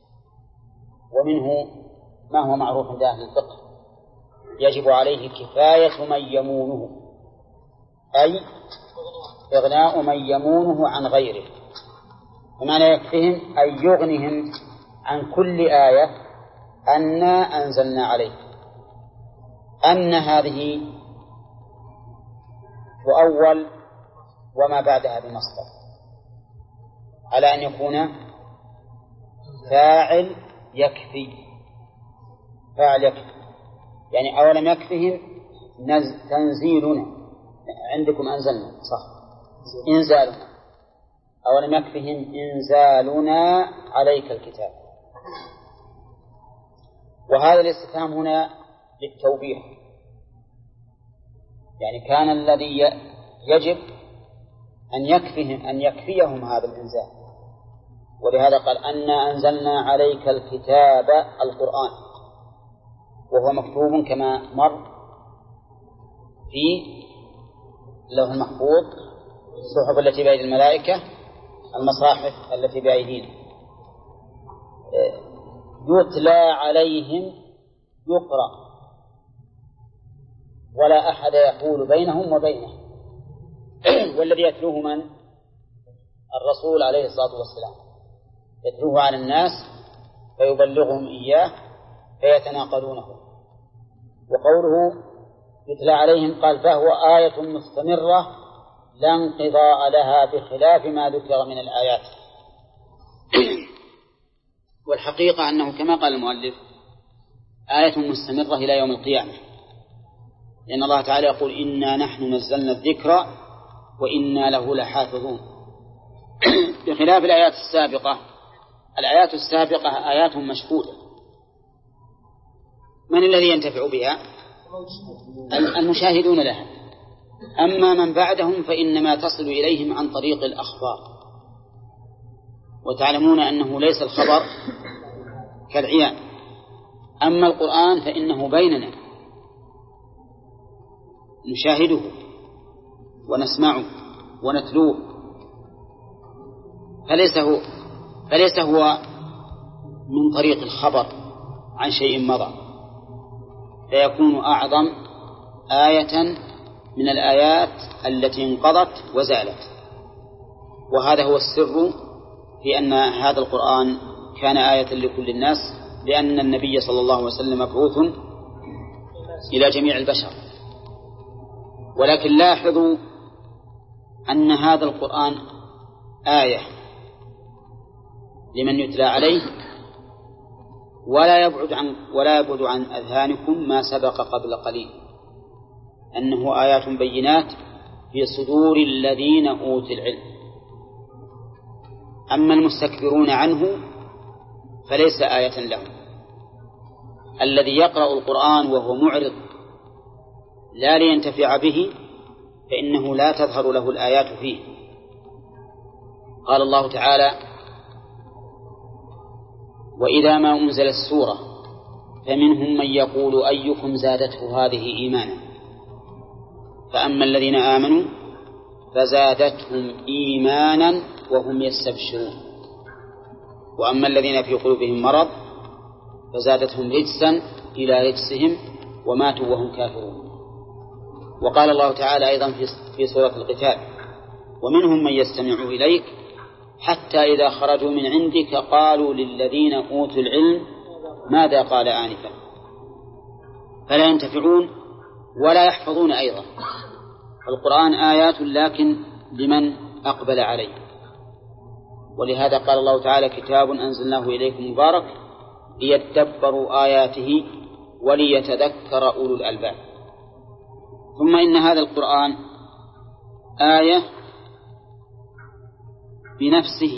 ومنه ما هو معروف عند أهل الفقه: يجب عليه كفاية من يمونه، أي إغناء من يمونه عن غيره. ومعنى يكفهم أي يغنهم عن كل آية أنا أنزلنا عليه. أن هذه تؤول وما بعدها بمصدر على أن يكون فاعل يكفي، فاعل يكفي، يعني أولم يكفهم تنزيلنا، عندكم أنزلنا صح، إنزالنا، أولم يكفهم إنزالنا عليك الكتاب. وهذا الاستفهام هنا للتوبيخ، يعني كان الذي يجب أن يكفيهم هذا الإنزال، ولهذا قال أنا أنزلنا عليك الكتاب القرآن، وهو مكتوب كما مر في اللوح المحفوظ، الصحف التي بأيدي الملائكة، المصاحف التي بأيدينا، يتلى عليهم يقرأ ولا أحد يحول بينهم وبينه. والذي يتلوه من؟ الرسول عليه الصلاة والسلام، يتلوه على الناس فيبلغهم إياه فيتناقلونه. وقوله يتلى عليهم قال فهو آية مستمرة لا انقضاء لها بخلاف ما ذكر من الآيات. والحقيقة أنه كما قال المؤلف آية مستمرة إلى يوم القيامة، لأن الله تعالى يقول إنا نحن نزلنا الذكر وإنا له لحافظون، بخلاف الآيات السابقة. الآيات السابقة آيات مشهودة، من الذي ينتفع بها؟ المشاهدون لها. أما من بعدهم فإنما تصل إليهم عن طريق الأخبار، وتعلمون أنه ليس الخبر كالعيان. أما القرآن فإنه بيننا نشاهده ونسمعه ونتلوه، فليس هو من طريق الخبر عن شيء مضى، فيكون أعظم آية من الآيات التي انقضت وزالت. وهذا هو السر في أن هذا القرآن كان آية لكل الناس، لأن النبي صلى الله عليه وسلم مبعوث إلى جميع البشر. ولكن لاحظوا أن هذا القرآن آية لمن يتلى عليه، ولا يبعد عن أذهانكم ما سبق قبل قليل أنه آيات بينات في صدور الذين أوتوا العلم. أما المستكبرون عنه فليس آية لهم. الذي يقرأ القرآن وهو معرض لا لينتفع به فإنه لا تظهر له الآيات فيه. قال الله تعالى وإذا ما أنزلت السورة فمنهم من يقول أيكم زادته هذه إيمانا فأما الذين آمنوا فزادتهم إيمانا وهم يستبشرون وأما الذين في قلوبهم مرض فزادتهم رجسا إلى رجسهم وماتوا وهم كافرون. وقال الله تعالى أيضا في سورة القتال ومنهم من يستمع إليك حتى إذا خرجوا من عندك قالوا للذين أوتوا العلم ماذا قال آنفا، فلا ينتفعون ولا يحفظون أيضا. القرآن آيات لكن لمن أقبل عليه. ولهذا قال الله تعالى كتاب أنزلناه إليكم مبارك ليدبروا آياته وليتذكر أولو الألباب. ثم إن هذا القرآن آية بنفسه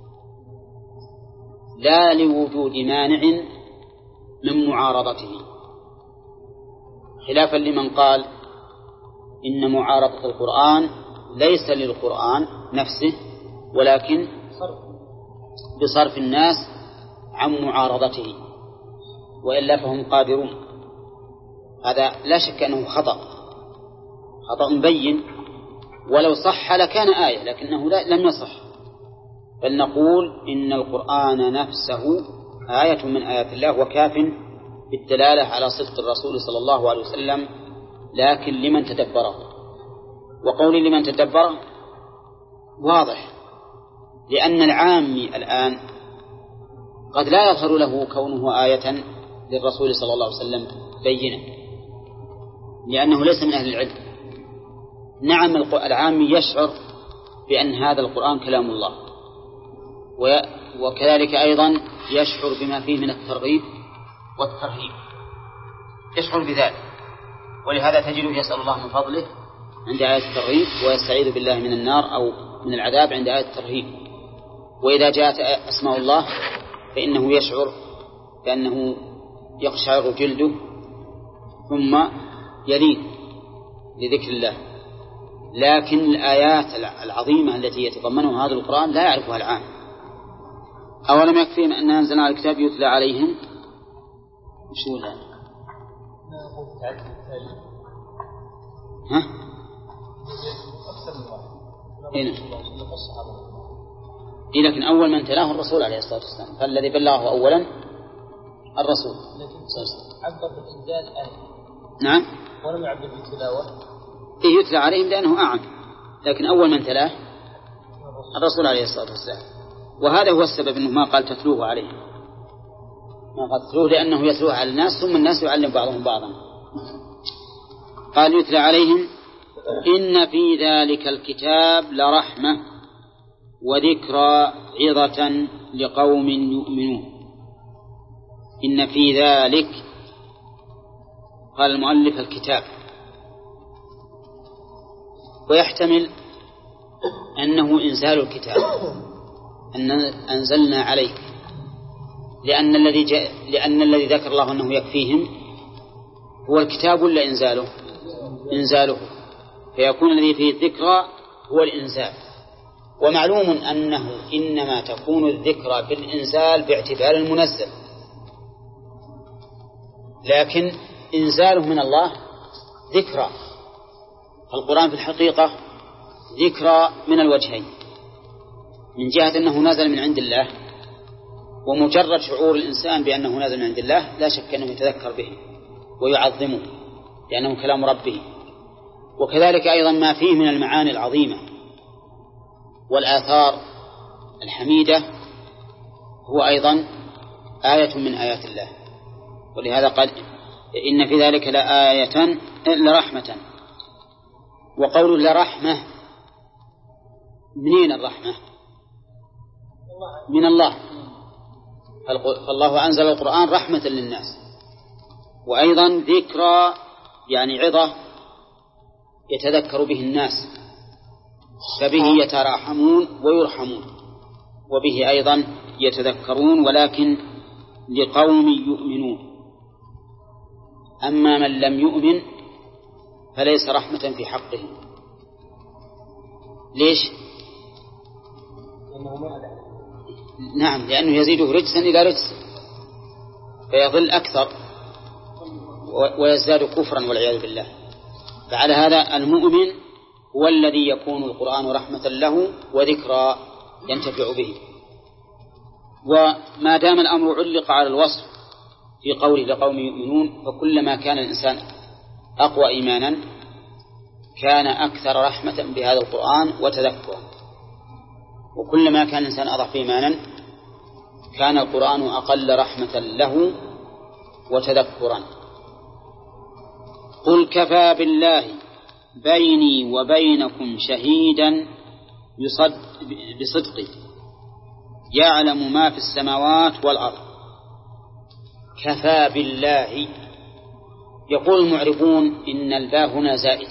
لا لوجود مانع من معارضته، خلافا لمن قال إن معارضة القرآن ليس للقرآن نفسه ولكن بصرف الناس عن معارضته، وإلا فهم قادرون. هذا لا شك أنه خطأ مبين، ولو صح لكان آية، لكنه لم يصح. بل نقول إن القرآن نفسه آية من آيات الله وكاف بالدلالة على صدق الرسول صلى الله عليه وسلم، لكن لمن تدبره. وقولي لمن تدبره واضح، لأن العامي الآن قد لا يظهر له كونه آية للرسول صلى الله عليه وسلم بينة، لأنه ليس من أهل العلم. نعم العامي يشعر بأن هذا القرآن كلام الله، وكذلك أيضا يشعر بما فيه من الترغيب والترهيب، يشعر بذلك. ولهذا تجده يسأل الله من فضله عند آية الترغيب، ويستعيذ بالله من النار أو من العذاب عند آية الترهيب. وإذا جاءت أسماء الله فإنه يشعر كأنه يقشعر جلده ثم يلين لذكر الله. لكن الآيات العظيمة التي يتضمنها هذا القرآن لا يعرفها العام. أولم يكفيهم أن أنزلنا على الكتاب يتلى عليهم شو لا ها إيه، لكن أول من تلاه الرسول عليه الصلاة والسلام، فالذي بلغه أولا الرسول. لكن عبر بالإنزال آية. نعم. ولم يعبر بالتلاوة. إيه يتلى عليهم لأنه أعم، لكن أول من تلاه الرسول عليه الصلاة والسلام. وهذا هو السبب أنه ما قال تتلوه عليهم، ما قال تتلوه لأنه يتلوه على الناس ثم الناس يعلم بعضهم بعضا. قال يتلى عليهم إن في ذلك الكتاب لرحمة وذكرى عظة لقوم يؤمنون. إن في ذلك، قال المؤلف الكتاب، ويحتمل أنه إنزال الكتاب، أن أنزلنا عليك، لأن الذي ذكر الله أنه يكفيهم هو الكتاب ولا إنزاله، فيكون الذي فيه الذكرى هو الإنزال. ومعلوم أنه إنما تكون الذكرى بالإنزال باعتبار المنزل، لكن إنزاله من الله ذكرى. القرآن في الحقيقة ذكرى من الوجهين، من جهة أنه نازل من عند الله، ومجرد شعور الإنسان بأنه نازل من عند الله لا شك أنه يتذكر به ويعظمه لأنه كلام ربه. وكذلك أيضا ما فيه من المعاني العظيمة والآثار الحميدة هو أيضا آية من آيات الله. ولهذا قال إن في ذلك لآية لرحمة. وقول لرحمة، منين الرحمة؟ من الله. فالله أنزل القرآن رحمة للناس، وأيضا ذكرى يعني عظة يتذكر به الناس، فبه يتراحمون ويرحمون، وبه أيضا يتذكرون، ولكن لقوم يؤمنون. أما من لم يؤمن فليس رحمة في حقه. ليش؟ نعم، لأنه يزيده رجسا إلى رجس فيضل أكثر ويزداد كفرا والعياذ بالله. فعلى هذا المؤمن هو الذي يكون القرآن رحمة له وذكرى ينتفع به. وما دام الأمر علق على الوصف في قوله لقوم يؤمنون، فكلما كان الإنسان أقوى إيمانا كان أكثر رحمة بهذا القرآن وتذكرا. وكلما كان الإنسان أضعف إيمانا كان القرآن أقل رحمة له وتذكرا. قل كفى بالله بيني وبينكم شهيدا بصدقه يعلم ما في السماوات والأرض. كفى بالله. يقول المعربون إن الباء هنا زائدة،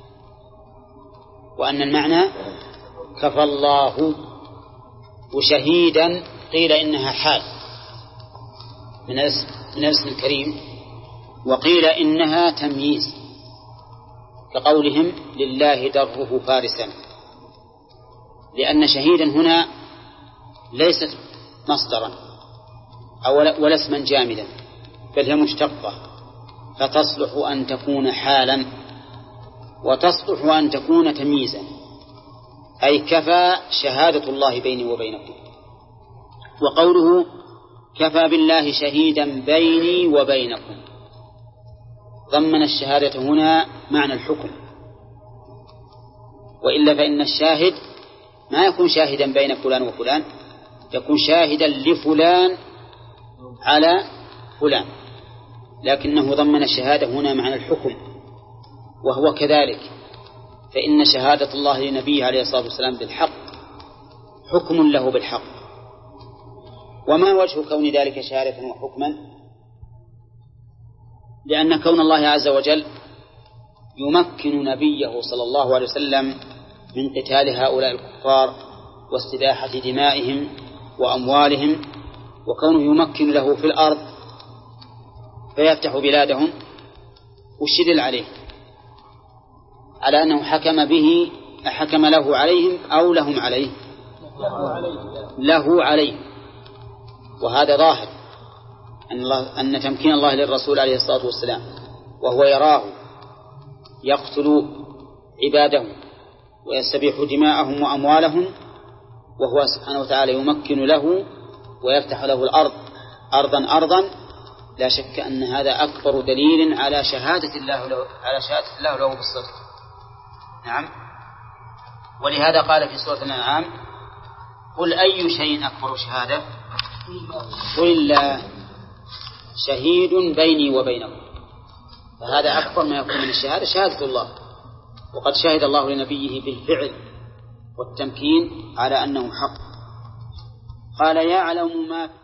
وأن المعنى كفى الله. وشهيدا قيل إنها حال من الاسم الكريم، وقيل إنها تمييز كقولهم لله دره فارسا، لأن شهيدا هنا ليست مصدرا ولا اسما جامدا، بل هي مشتقة، فتصلح أن تكون حالا وتصلح أن تكون تمييزا، أي كفى شهادة الله بيني وبينكم. وقوله كفى بالله شهيدا بيني وبينكم ضمن الشهادة هنا معنى الحكم، وإلا فإن الشاهد ما يكون شاهدا بين فلان وفلان، يكون شاهدا لفلان على فلان، لكنه ضمن الشهادة هنا معنى الحكم، وهو كذلك، فإن شهادة الله لنبيه عليه الصلاة والسلام بالحق حكم له بالحق. وما وجه كون ذلك شهادة وحكما؟ لأن كون الله عز وجل يمكن نبيه صلى الله عليه وسلم من قتال هؤلاء الكفار واستباحة دمائهم وأموالهم، وكونه يمكن له في الأرض فيفتح بلادهم، وشدل عليه على أنه حكم له عليهم أو لهم عليه، له عليه. وهذا ظاهر أن تمكين الله للرسول عليه الصلاة والسلام وهو يراه يقتل عباده ويستبيح دماءهم وأموالهم، وهو سبحانه وتعالى يمكن له ويفتح له الأرض أرضا، لا شك أن هذا أكبر دليل على شهادة الله له بالصدق. نعم. ولهذا قال في سورة الأنعام قل أي شيء أكبر شهادة؟ قل الله شهيد بيني وبينكم. فهذا أكبر ما يكون من الشهادة شهادة الله، وقد شهد الله لنبيه بالفعل والتمكين على أنه حق. قال يعلم ما